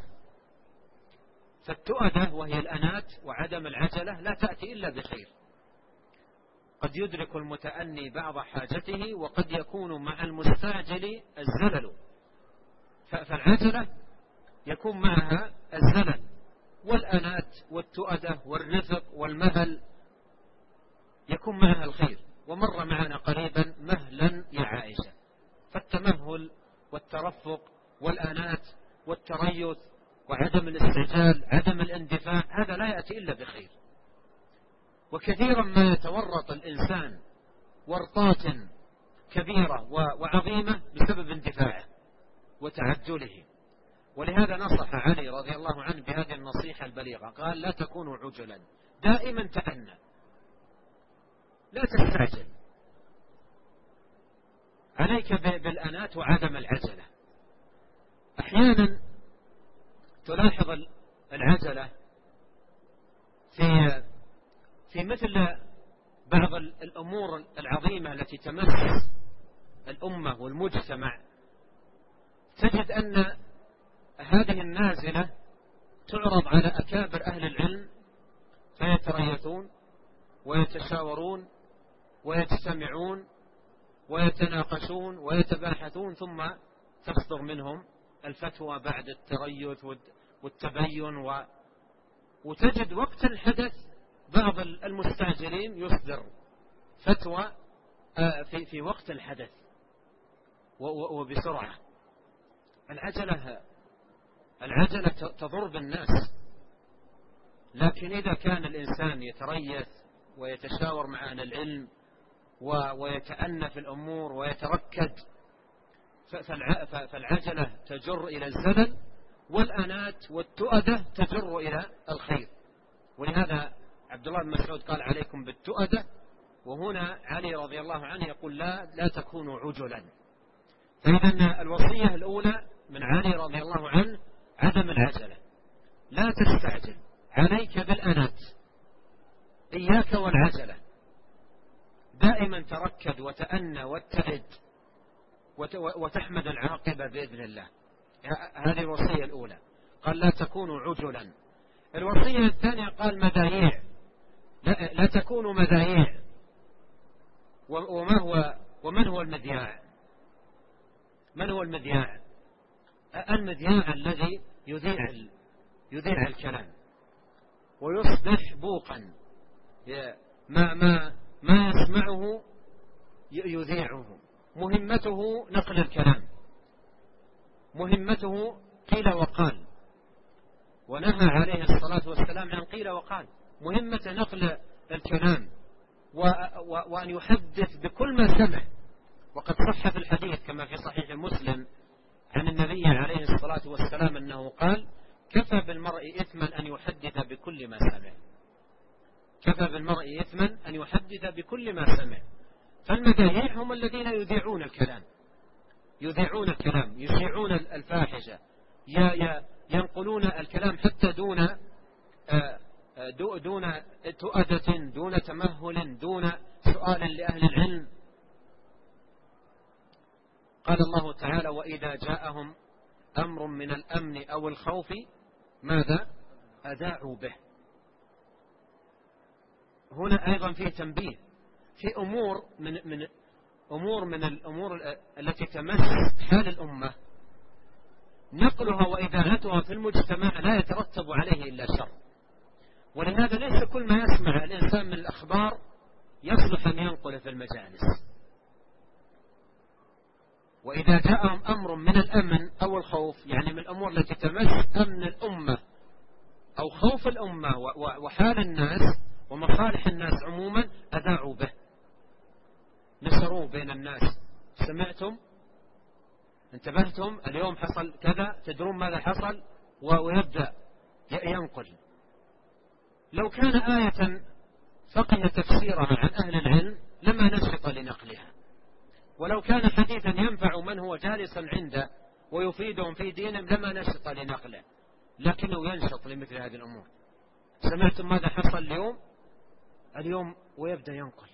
فالتؤدة وهي الأنات وعدم العجلة لا تأتي إلا بخير. قد يدرك المتأني بعض حاجته، وقد يكون مع المستعجل الزلل. فالعجلة يكون معها الزلل والأنات والتؤدة والرفق والمهل، يكون معها الخير. ومر معنا قريبا مهلا يا عائشة، فالتمهل والترفق والأنات والتريث وعدم الاستعجال، عدم الاندفاع، هذا لا يأتي إلا بخير. وكثيرا ما يتورط الإنسان ورطات كبيرة وعظيمة بسبب اندفاعه وتعجله. ولهذا نصح علي رضي الله عنه بهذه النصيحة البليغة، قال: لا تكونوا عجلا، دائما تأنى، لا تستعجل، عليك بالأنات وعدم العجلة. أحيانا تلاحظ العجلة في مثل بعض الأمور العظيمة التي تمس الأمة والمجتمع، تجد أن هذه النازلة تعرض على أكابر أهل العلم فيتريثون ويتشاورون ويجتمعون ويتناقشون ويتباحثون، ثم تصدر منهم الفتوى بعد التريث والتبين. وتجد وقت الحدث بعض المستعجلين يصدر فتوى في وقت الحدث وبسرعة. العجلة تضر بالناس. لكن إذا كان الإنسان يتريث ويتشاور مع أهل العلم ويتأنى في الأمور ويتركد، فالعجلة تجر إلى الزلل، والأنات والتؤدة تجر إلى الخير. ولهذا عبد الله بن مسعود قال: عليكم بالتؤدة. وهنا علي رضي الله عنه يقول: لا تكونوا عجلا. فإذا الوصية الأولى من علي رضي الله عنه عدم العجلة، لا تستعجل، عليك بالأنات، إياك والعجلة، دائما تركد وتأنى واتعد وتحمد العاقبة بإذن الله. هذه الوصية الأولى، قال: لا تكونوا عجلا. الوصية الثانية قال: مذايع، لا تكونوا مذايع. ومن هو المذياع؟ من هو المذياع؟ المذياع الذي يذيع الكلام ويصبح بوقا، ما يسمعه يذيعه، مهمته نقل الكلام، مهمته قيل وقال. ونهى عليه الصلاة والسلام عن قيل وقال، مهمة نقل الكلام وأن يحدث بكل ما سمع. وقد صح في الحديث كما في صحيح مسلم عن النبي عليه الصلاة والسلام أنه قال: كفى بالمرء إثما أن يحدث بكل ما سمع. كفى بالمرء إثما أن يحدث بكل ما سمع. فالمذايع هم الذين يذيعون الكلام، يشيعون الفاحشة، ينقلون الكلام حتى دون تؤدة، دون تمهل، دون سؤال لأهل العلم. قال الله تعالى: وإذا جاءهم أمر من الأمن أو الخوف ماذا أذاعوا به. هنا أيضا فيه تنبيه في أمور من الأمور التي تمس حال الأمة، نقلها وإذاعتها في المجتمع لا يترتب عليه إلا شر. ولهذا ليس كل ما يسمع الإنسان من الأخبار يصلح أن ينقل في المجالس. وإذا جاءهم أمر من الأمن أو الخوف، يعني من الأمور التي تمس أمن الأمة أو خوف الأمة وحال الناس ومصالح الناس عموما، أذاعوا به، نشروه بين الناس. سمعتم؟ انتبهتم؟ اليوم حصل كذا، تدرون ماذا حصل؟ ويبدأ ينقل. لو كان آية فقه تفسيرها عن أهل العلم لما نشط لنقلها، ولو كان حديثا ينفع من هو جالس عنده ويفيدهم في دينهم لما نشط لنقله، لكنه ينشط لمثل هذه الأمور. سمعتم ماذا حصل اليوم ويبدأ ينقل.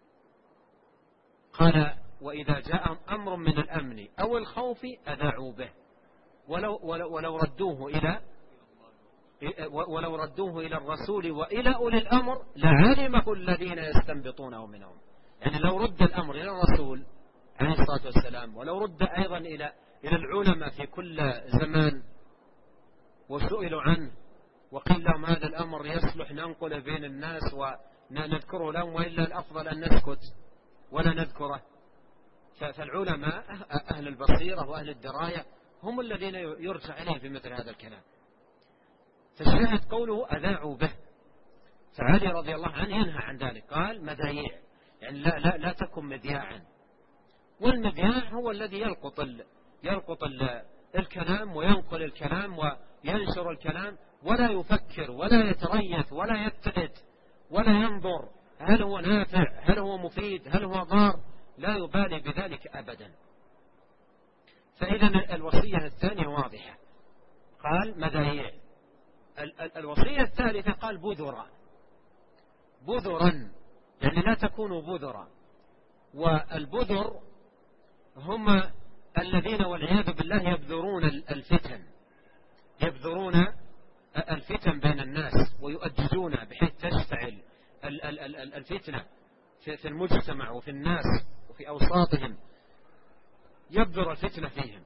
قال: وإذا جاء أمر من الأمن أو الخوف أذاعوا به ولو ردوه ولو ردوه إلى الرسول وإلى أولي الأمر لعلمه الذين يستنبطونه منهم. يعني لو رد الأمر إلى الرسول عليه الصلاة والسلام، ولو رد أيضا إلى العلماء في كل زمان وسئلوا عنه وقيل لهم هذا الأمر يصلح ننقل بين الناس ونذكره لهم، وإلا الأفضل أن نسكت ولا نذكره. فالعلماء أهل البصيرة وأهل الدراية هم الذين يرجع إليهم في مثل هذا الكلام. فالشاهد قوله أذاعوا به، فعلي رضي الله عنه ينهى عن ذلك، قال مذايع، يعني لا تكن مذياعا. والمذياع هو الذي يلقط الكلام وينقل الكلام وينشر الكلام، ولا يفكر ولا يتريث ولا يتعد ولا ينظر هل هو نافع هل هو مفيد هل هو ضار، لا يبالي بذلك أبدا. فإذا الوصية الثانية واضحة، قال مذايع. الوصية الثالثة قال بذرا، يعني لا تكونوا بذرا. والبذر هم الذين والعياذ بالله يبذرون الفتن بين الناس ويؤججونها بحيث تشتعل الفتنة في المجتمع وفي الناس وفي أوساطهم، يبذر الفتنة فيهم.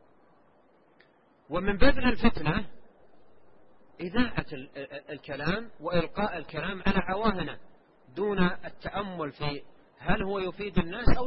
ومن بذر الفتنة إذاعة الكلام وإلقاء الكلام على عواهنه دون التأمل في هل هو يفيد الناس أو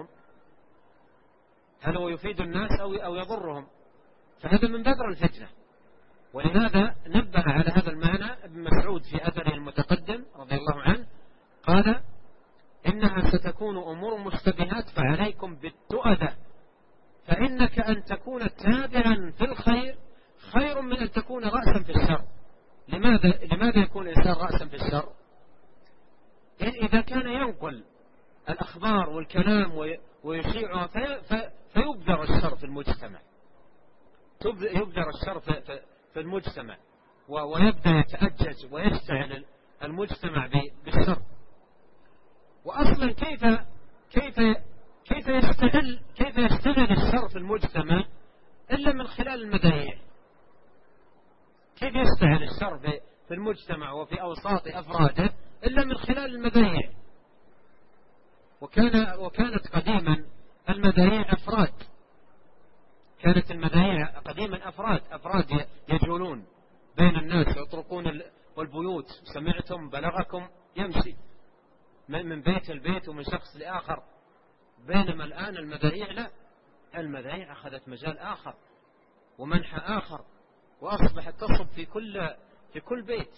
يضرهم، فهذا من بذر الفتنة. ولهذا نبه على هذا المعنى ابن مسعود في أثره المتقدم رضي الله عنه، قال إنها ستكون أمور مشتبهات فعليكم بالتؤدة، فإنك أن تكون تابعا في الخير خير من أن تكون رأسا في الشر. لماذا يكون الإنسان رأسا في الشر؟ إذا كان ينقل الأخبار والكلام ويشيعها فيبذر الشر في المجتمع، يبذر الشر في المجتمع ويبدأ يتأجج ويشتعل المجتمع بالشر. وأصلا كيف يشتغل الشر في المجتمع إلا من خلال المذايع؟ كيف يشتعل الشر في المجتمع وفي أوساط أفراده إلا من خلال المذايع؟ وكانت قديما المذايع أفراد، كانت المذايع قديما أفراد يجولون بين الناس يطرقون البيوت، سمعتم بلغكم، يمشي من بيت البيت ومن شخص لآخر. بينما الآن المذايع لا، المذايع أخذت مجال آخر ومنحى آخر، وأصبحت تصب في كل بيت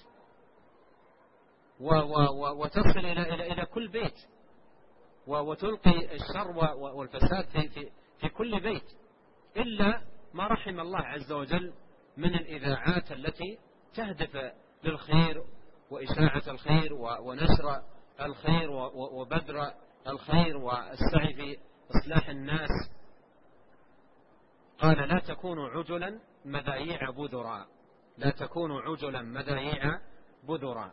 وتصل إلى كل بيت وتلقي الشر والفساد في كل بيت، إلا ما رحم الله عز وجل من الإذاعات التي تهدف للخير وإشاعة الخير ونشر الخير وبذر الخير والسعي في إصلاح الناس. قال لا تكونوا عجلا مذايع بذرا، لا تكونوا عجلا مذايع بذرا،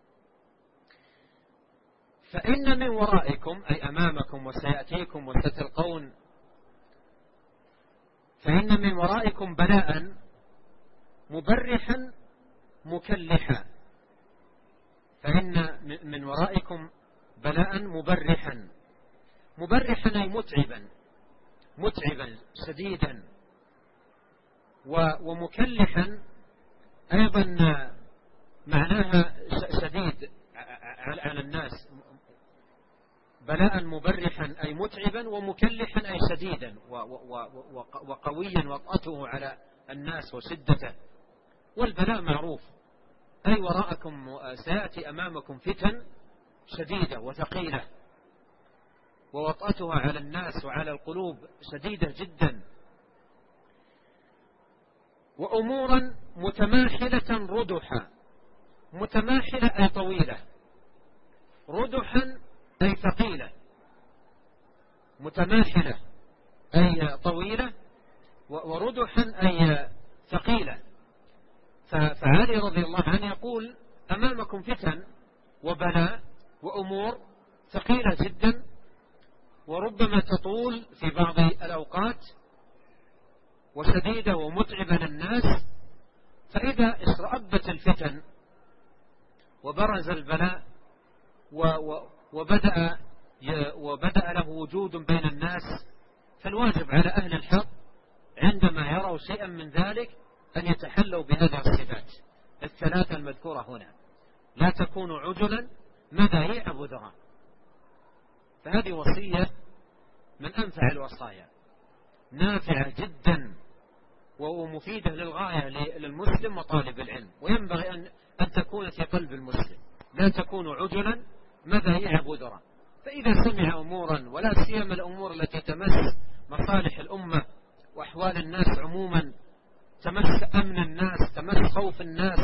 فإن من ورائكم أي أمامكم وسيأتيكم وستلقون، فإن من ورائكم بلاء مبرحا مكلحا، فإن من ورائكم بلاء مبرحا أي متعبا شديدا، ومكلحا أيضا معناها شديد على الناس. بلاء مبرحا أي متعبا، ومكلحا أي شديدا وقويا وطأته على الناس وشدته. والبلاء معروف، أي وراءكم سيأتي أمامكم فتن شديدة وثقيلة، ووطأتها على الناس وعلى القلوب شديدة جدا. وأمورا متماحلة ردحا، متماحلة أي طويلة، ردحا أي ثقيلة، متماحلة أي طويلة، وردحا أي ثقيلة. فعلي رضي الله عنه يقول أمامكم فتن وبلاء وأمور ثقيلة جدا، وربما تطول في بعض الأوقات، وشديدة ومتعبة للناس، فإذا اشرأبت الفتن وبرز البلاء وبدأ له وجود بين الناس، فالواجب على أهل الحق عندما يروا شيئا من ذلك أن يتحلوا بهذه الصفات الثلاثة المذكورة هنا: لا تكونوا عجلا، مذايع بذرا. فهذه وصية من أنفع الوصايا، نافعة جدا ومفيدة للغاية للمسلم وطالب العلم، وينبغي أن تكون في قلب المسلم. لا تكونوا عجلا، مذايع بذرا. فإذا سمع أمورا، ولا سيما الأمور التي تمس مصالح الأمة وأحوال الناس عموما، تمس أمن الناس، تمس خوف الناس،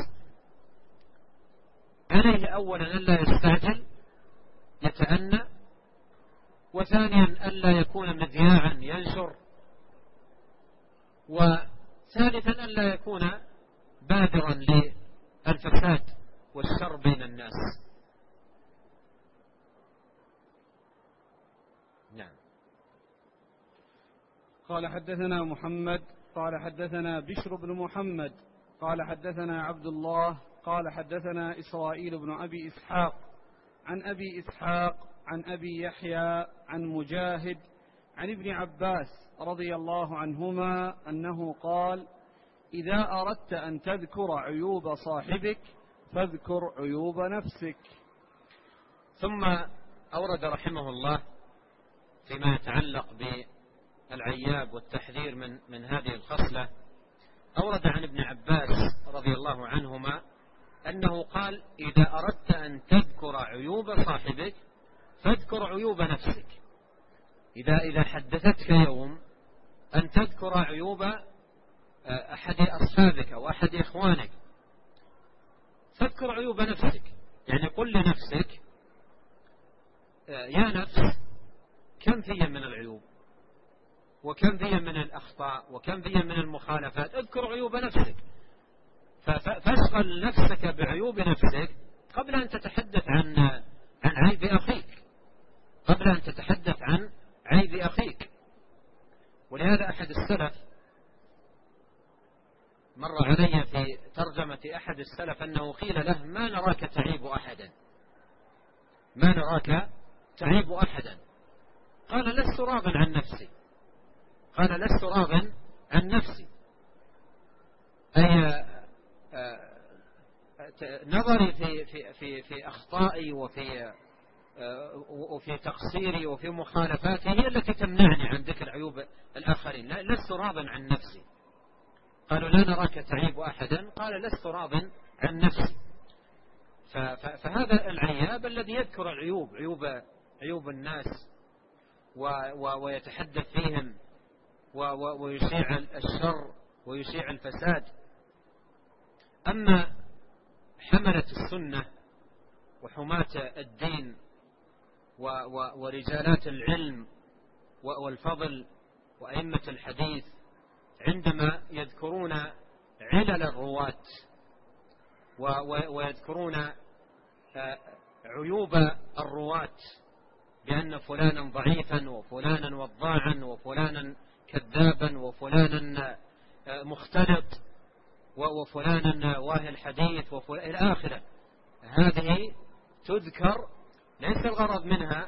عليه أولا ألا يستعجل يتأنى، وثانيا ألا يكون مذياعا ينشر، وثالثا ألا يكون بادرا للفساد والشر بين الناس. نعم. قال حدثنا محمد قال حدثنا بشر بن محمد قال حدثنا عبد الله قال حدثنا إسرائيل بن أبي إسحاق عن أبي إسحاق عن أبي يحيى عن مجاهد عن ابن عباس رضي الله عنهما أنه قال: إذا أردت أن تذكر عيوب صاحبك فاذكر عيوب نفسك. ثم أورد رحمه الله فيما يتعلق بالعياب والتحذير من هذه الخصلة، أورد عن ابن عباس رضي الله عنهما أنه قال: إذا أردت أن تذكر عيوب صاحبك فاذكر عيوب نفسك. إذا حدثتك يوم أن تذكر عيوب أحد أصحابك أو أحد إخوانك، فاذكر عيوب نفسك. يعني قل لنفسك: يا نفس، كم في من العيوب، وكم في من الأخطاء، وكم في من المخالفات. اذكر عيوب نفسك، فاشغل نفسك بعيوب نفسك قبل أن تتحدث عن عيب أخيك، قبل أن تتحدث عن عيب أخيك. ولهذا أحد السلف مر علي في ترجمة أحد السلف أنه قيل له: ما نراك تعيب أحدا، ما نراك تعيب أحدا. قال: لست راض عن نفسي. قال: لست راض عن نفسي، أي نظري في أخطائي وفي تقصيري وفي مخالفاتي هي التي تمنعني عن ذكر عيوب الآخرين. لست راض عن نفسي. قالوا: لا نراك تعيب أحدا. قال: لست راض عن نفسي. فهذا العياب الذي يذكر عيوب الناس ويتحدث فيهم ويشيع الشر ويشيع الفساد. أما حملة السنة وحماة الدين ورجالات العلم والفضل وأئمة الحديث، عندما يذكرون علل الرواة ويذكرون عيوب الرواة بأن فلانا ضعيفا وفلانا وضاعا وفلانا كذابا وفلانا مختلط وفلانا واهي الحديث إلى آخره، هذه تذكر، ليس الغرض منها.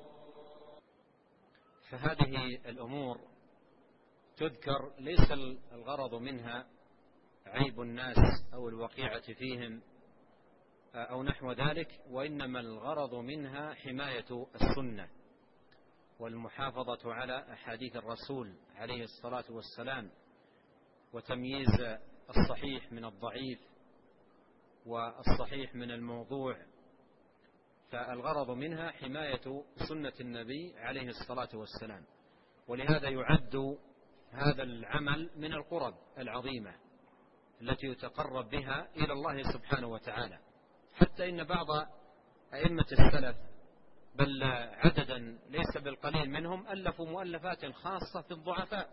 فهذه الأمور تذكر ليس الغرض منها عيب الناس أو الوقيعة فيهم أو نحو ذلك، وإنما الغرض منها حماية السنة والمحافظة على أحاديث الرسول عليه الصلاة والسلام، وتمييز الصحيح من الضعيف والصحيح من الموضوع. فالغرض منها حماية سنة النبي عليه الصلاة والسلام. ولهذا يعد هذا العمل من القرب العظيمة التي يتقرب بها إلى الله سبحانه وتعالى. حتى إن بعض أئمة السلف، بل عددا ليس بالقليل منهم، ألفوا مؤلفات خاصة في الضعفاء،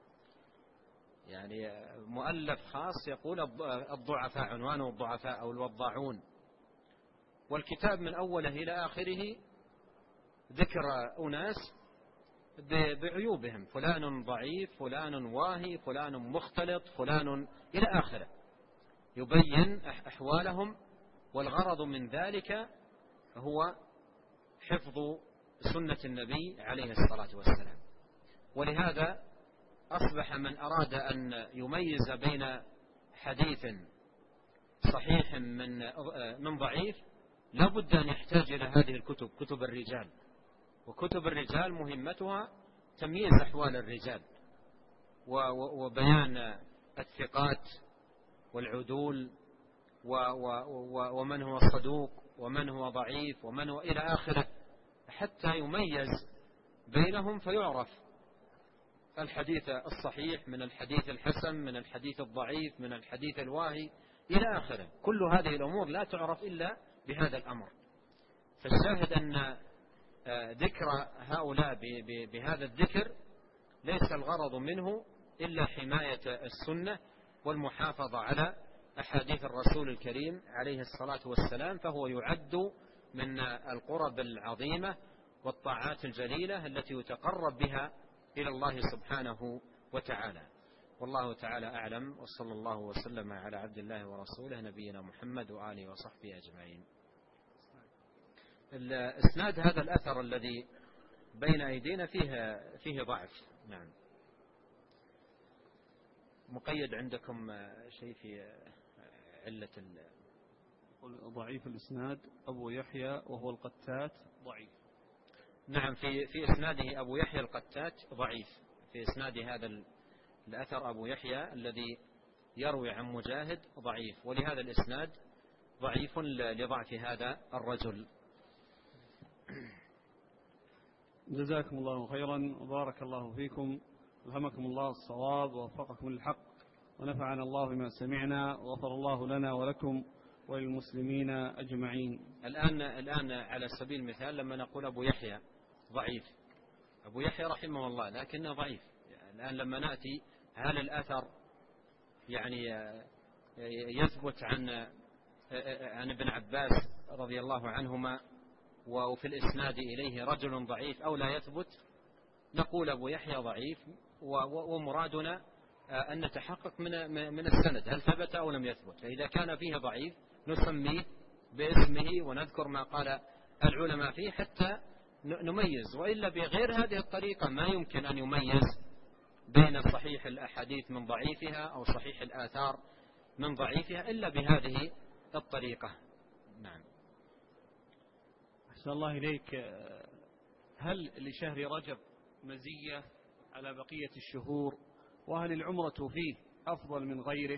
يعني مؤلف خاص يقول الضعفاء، عنوانه الضعفاء أو الوضاعون، والكتاب من أوله إلى آخره ذكر أناس بعيوبهم: فلان ضعيف، فلان واهي، فلان مختلط، فلان إلى آخره. يبين أحوالهم، والغرض من ذلك هو حفظ سنة النبي عليه الصلاة والسلام. ولهذا أصبح من أراد أن يميز بين حديث صحيح من ضعيف لا بد أن يحتاج إلى هذه الكتب، كتب الرجال. وكتب الرجال مهمتها تمييز أحوال الرجال وبيان الثقات والعدول ومن هو صدوق ومن هو ضعيف ومن هو إلى آخره، حتى يميز بينهم فيعرف الحديث الصحيح من الحديث الحسن، من الحديث الضعيف، من الحديث الواهي إلى آخره. كل هذه الأمور لا تعرف إلا بهذا الأمر. فالشاهد أن ذكر هؤلاء بهذا الذكر ليس الغرض منه إلا حماية السنة والمحافظة على أحاديث الرسول الكريم عليه الصلاة والسلام، فهو يعد من القرب العظيمة والطاعات الجليلة التي يتقرب بها إلى الله سبحانه وتعالى. والله تعالى أعلم، وصلى الله وسلم على عبد الله ورسوله نبينا محمد وآله وصحبه أجمعين. الإسناد هذا الأثر الذي بين أيدينا فيه ضعف. نعم. مقيد عندكم شيء في علة ضعيف الإسناد أبو يحيى وهو القتات ضعيف. نعم، في إسناده أبو يحيى القتات ضعيف. في إسناد هذا الأثر أبو يحيى الذي يروي عن مجاهد ضعيف، ولهذا الإسناد ضعيف لضعف هذا الرجل. جزاكم الله خيرا وبارك الله فيكم، ألهمكم الله الصواب ووفقكم للحق، ونفعنا الله بما سمعنا، وغفر الله لنا ولكم وللمسلمين أجمعين. الآن على سبيل المثال لما نقول أبو يحيى ضعيف، أبو يحيى رحمه الله لكنه ضعيف. الآن لما نأتي هل الأثر يعني يثبت عن ابن عباس رضي الله عنهما وفي الإسناد إليه رجل ضعيف أو لا يثبت؟ نقول أبو يحيى ضعيف، ومرادنا أن نتحقق من السند هل ثبت أو لم يثبت. فإذا كان فيه ضعيف نسميه باسمه ونذكر ما قال العلماء فيه حتى نميز، وإلا بغير هذه الطريقة ما يمكن أن يميز بين صحيح الأحاديث من ضعيفها أو صحيح الآثار من ضعيفها إلا بهذه الطريقة. نعم. أحسن الله إليك. هل لشهر رجب مزية على بقية الشهور؟ وهل العمرة فيه أفضل من غيره؟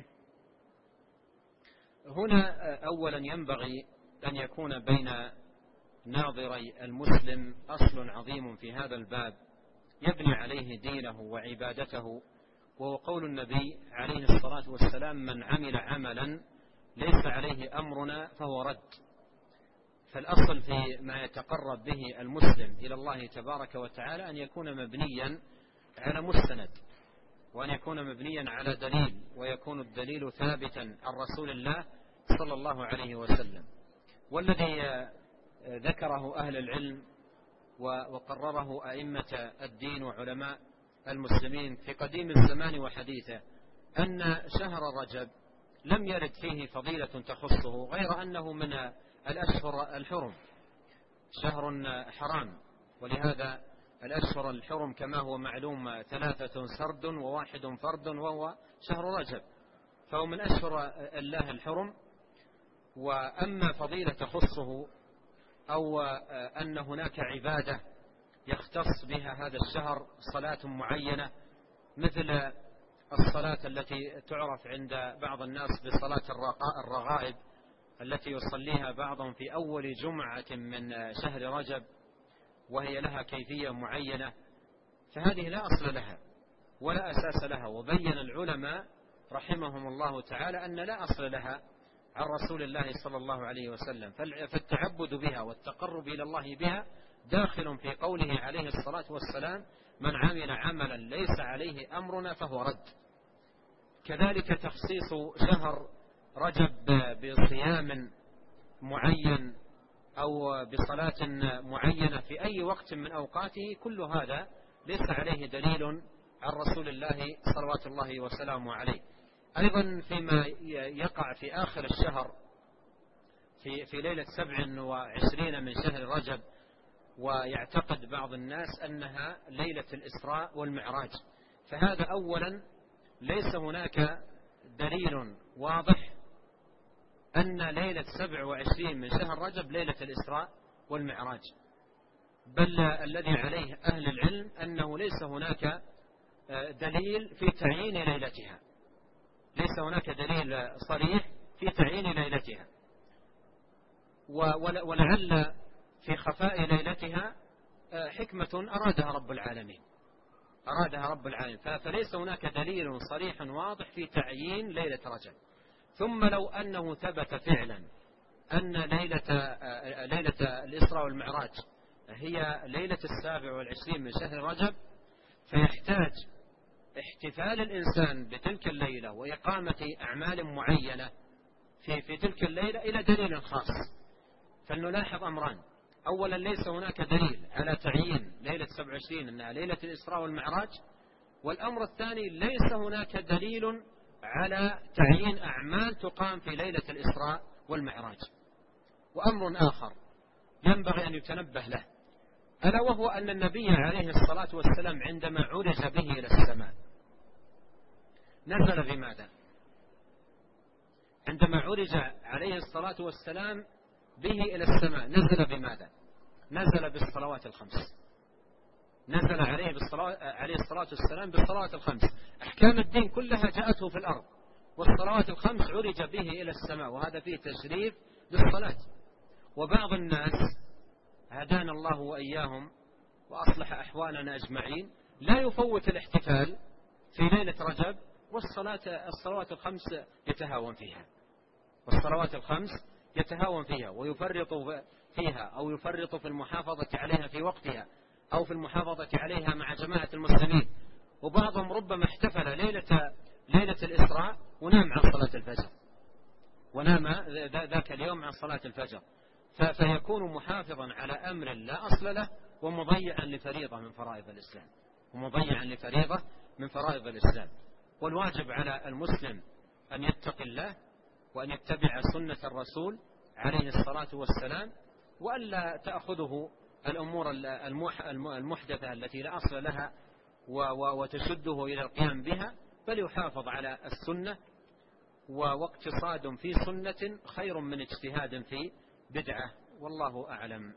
هنا أولا ينبغي أن يكون بين ناظري المسلم أصل عظيم في هذا الباب يبني عليه دينه وعبادته، وهو قول النبي عليه الصلاة والسلام: من عمل عملا ليس عليه أمرنا فهو رد. فالأصل في ما يتقرب به المسلم إلى الله تبارك وتعالى أن يكون مبنيا على مستند، وأن يكون مبنيا على دليل، ويكون الدليل ثابتا عن رسول الله صلى الله عليه وسلم. والذي ذكره أهل العلم وقرره أئمة الدين وعلماء المسلمين في قديم الزمان وحديثه أن شهر رجب لم يرد فيه فضيلة تخصه غير أنه من الأشهر الحرم، شهر حرام. ولهذا الأشهر الحرم كما هو معلوم 3 سرد و1 فرد، وهو شهر رجب، فهو من أشهر الله الحرم. وأما فضيلة تخصه أو أن هناك عبادة يختص بها هذا الشهر، صلاة معينة مثل الصلاة التي تعرف عند بعض الناس بصلاة الرغائب التي يصليها بعضهم في أول جمعة من شهر رجب، وهي لها كيفية معينة، فهذه لا أصل لها ولا أساس لها. وبين العلماء رحمهم الله تعالى أن لا أصل لها عن رسول الله صلى الله عليه وسلم، فالتعبد بها والتقرب إلى الله بها داخل في قوله عليه الصلاة والسلام: من عمل عملا ليس عليه أمرنا فهو رد. كذلك تخصيص شهر رجب بصيام معين أو بصلاة معينة في أي وقت من أوقاته، كل هذا ليس عليه دليل عن رسول الله صلوات الله وسلامه عليه. أيضا فيما يقع في آخر الشهر في ليلة 27 من شهر رجب، ويعتقد بعض الناس أنها ليلة الإسراء والمعراج، فهذا أولا ليس هناك دليل واضح أن ليلة 27 من شهر رجب ليلة الإسراء والمعراج، بل الذي عليه أهل العلم أنه ليس هناك دليل في تعيين ليلتها، ليس هناك دليل صريح في تعيين ليلتها، ولعل في خفاء ليلتها حكمة أرادها رب العالمين، فليس هناك دليل صريح واضح في تعيين ليلة رجب. ثم لو أنه ثبت فعلا أن ليلة الإسراء والمعراج هي ليلة 27 من شهر رجب، فيحتاج احتفال الإنسان بتلك الليلة وإقامة أعمال معينة في تلك الليلة إلى دليل خاص. فلنلاحظ أمران: أولا ليس هناك دليل على تعيين ليلة 27 أنها ليلة الإسراء والمعراج، والأمر الثاني ليس هناك دليل على تعيين أعمال تقام في ليلة الإسراء والمعراج. وأمر آخر ينبغي أن يتنبه له، ألا وهو أن النبي عليه الصلاة والسلام عندما عرج به إلى السماء نزل بماذا؟ عندما عرج عليه الصلاة والسلام به إلى السماء نزل بماذا؟ نزل بالصلوات الخمس، نزل عليه الصلاة والسلام بالصلوات الخمس. أحكام الدين كلها جاءته في الأرض، والصلوات الخمس عرج به إلى السماء، وهذا فيه تشريف بالصلاة. وبعض الناس هدانا الله وإياهم وأصلح أحوالنا أجمعين لا يفوت الاحتفال في ليلة رجب والصلوات الخمس يتهاون فيها، ويفرط فيها أو يفرط في المحافظة عليها في وقتها أو في المحافظة عليها مع جماعة المسلمين. وبعضهم ربما احتفل ليلة الإسراء ونام عن صلاة الفجر، ونام ذاك اليوم عن صلاة الفجر، فيكون محافظا على أمر لا أصل له ومضيعا لفريضة من فرائض الإسلام. والواجب على المسلم أن يتقي الله وأن يتبع سنة الرسول عليه الصلاة والسلام، وألا تأخذه الأمور المحدثة التي لا أصل لها وتشده إلى القيام بها، بل يحافظ على السنة، واقتصاد في سنة خير من اجتهاد في بدعة، والله أعلم.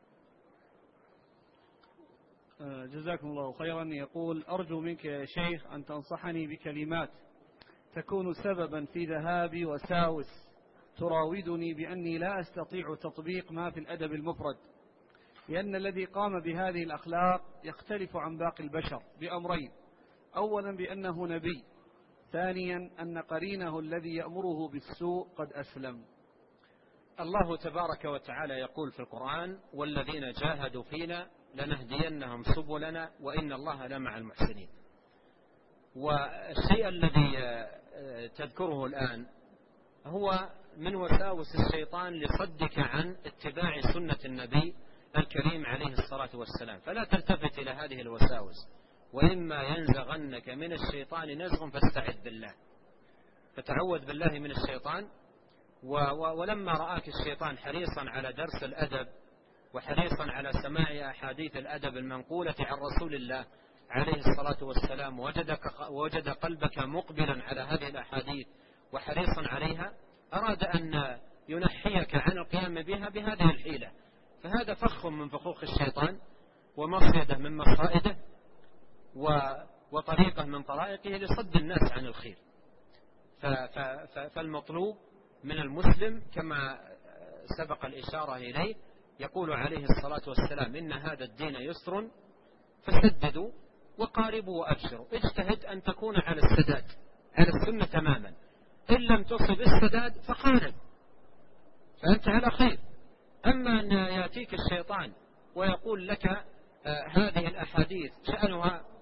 جزاكم الله خيرا. يقول: أرجو منك يا شيخ أن تنصحني بكلمات تكون سببا في ذهاب وساوس تراودني بأني لا أستطيع تطبيق ما في الأدب المفرد، لأن الذي قام بهذه الأخلاق يختلف عن باقي البشر بأمرين: أولا بأنه نبي، ثانيا أن قرينه الذي يأمره بالسوء قد أسلم. الله تبارك وتعالى يقول في القرآن: والذين جاهدوا فينا لنهدينهم سبلنا وإن الله لمع المحسنين. والشيء الذي تذكره الآن هو من وساوس الشيطان لصدك عن اتباع سنة النبي الكريم عليه الصلاة والسلام، فلا تلتفت إلى هذه الوساوس، وإما ينزغنك من الشيطان نزغ فاستعذ بالله، فتعوذ بالله من الشيطان. ولما رآك الشيطان حريصا على درس الأدب وحريصا على سماع أحاديث الأدب المنقولة عن رسول الله عليه الصلاة والسلام، وجد قلبك مقبلا على هذه الأحاديث وحريصا عليها، أراد أن ينحيك عن القيام بها بهذه الحيلة. فهذا فخ من فخوخ الشيطان ومصيدة من مصائده وطريقة من طرائقه لصد الناس عن الخير. فالمطلوب من المسلم كما سبق الإشارة إليه، يقول عليه الصلاة والسلام: إن هذا الدين يسر فسددوا وقاربوا وأبشروا. اجتهد أن تكون على السداد، على السنة تماما. إن لم تصب السداد فقارب، فأنت على خير. أما أن يأتيك الشيطان ويقول لك هذه الأحاديث شأنها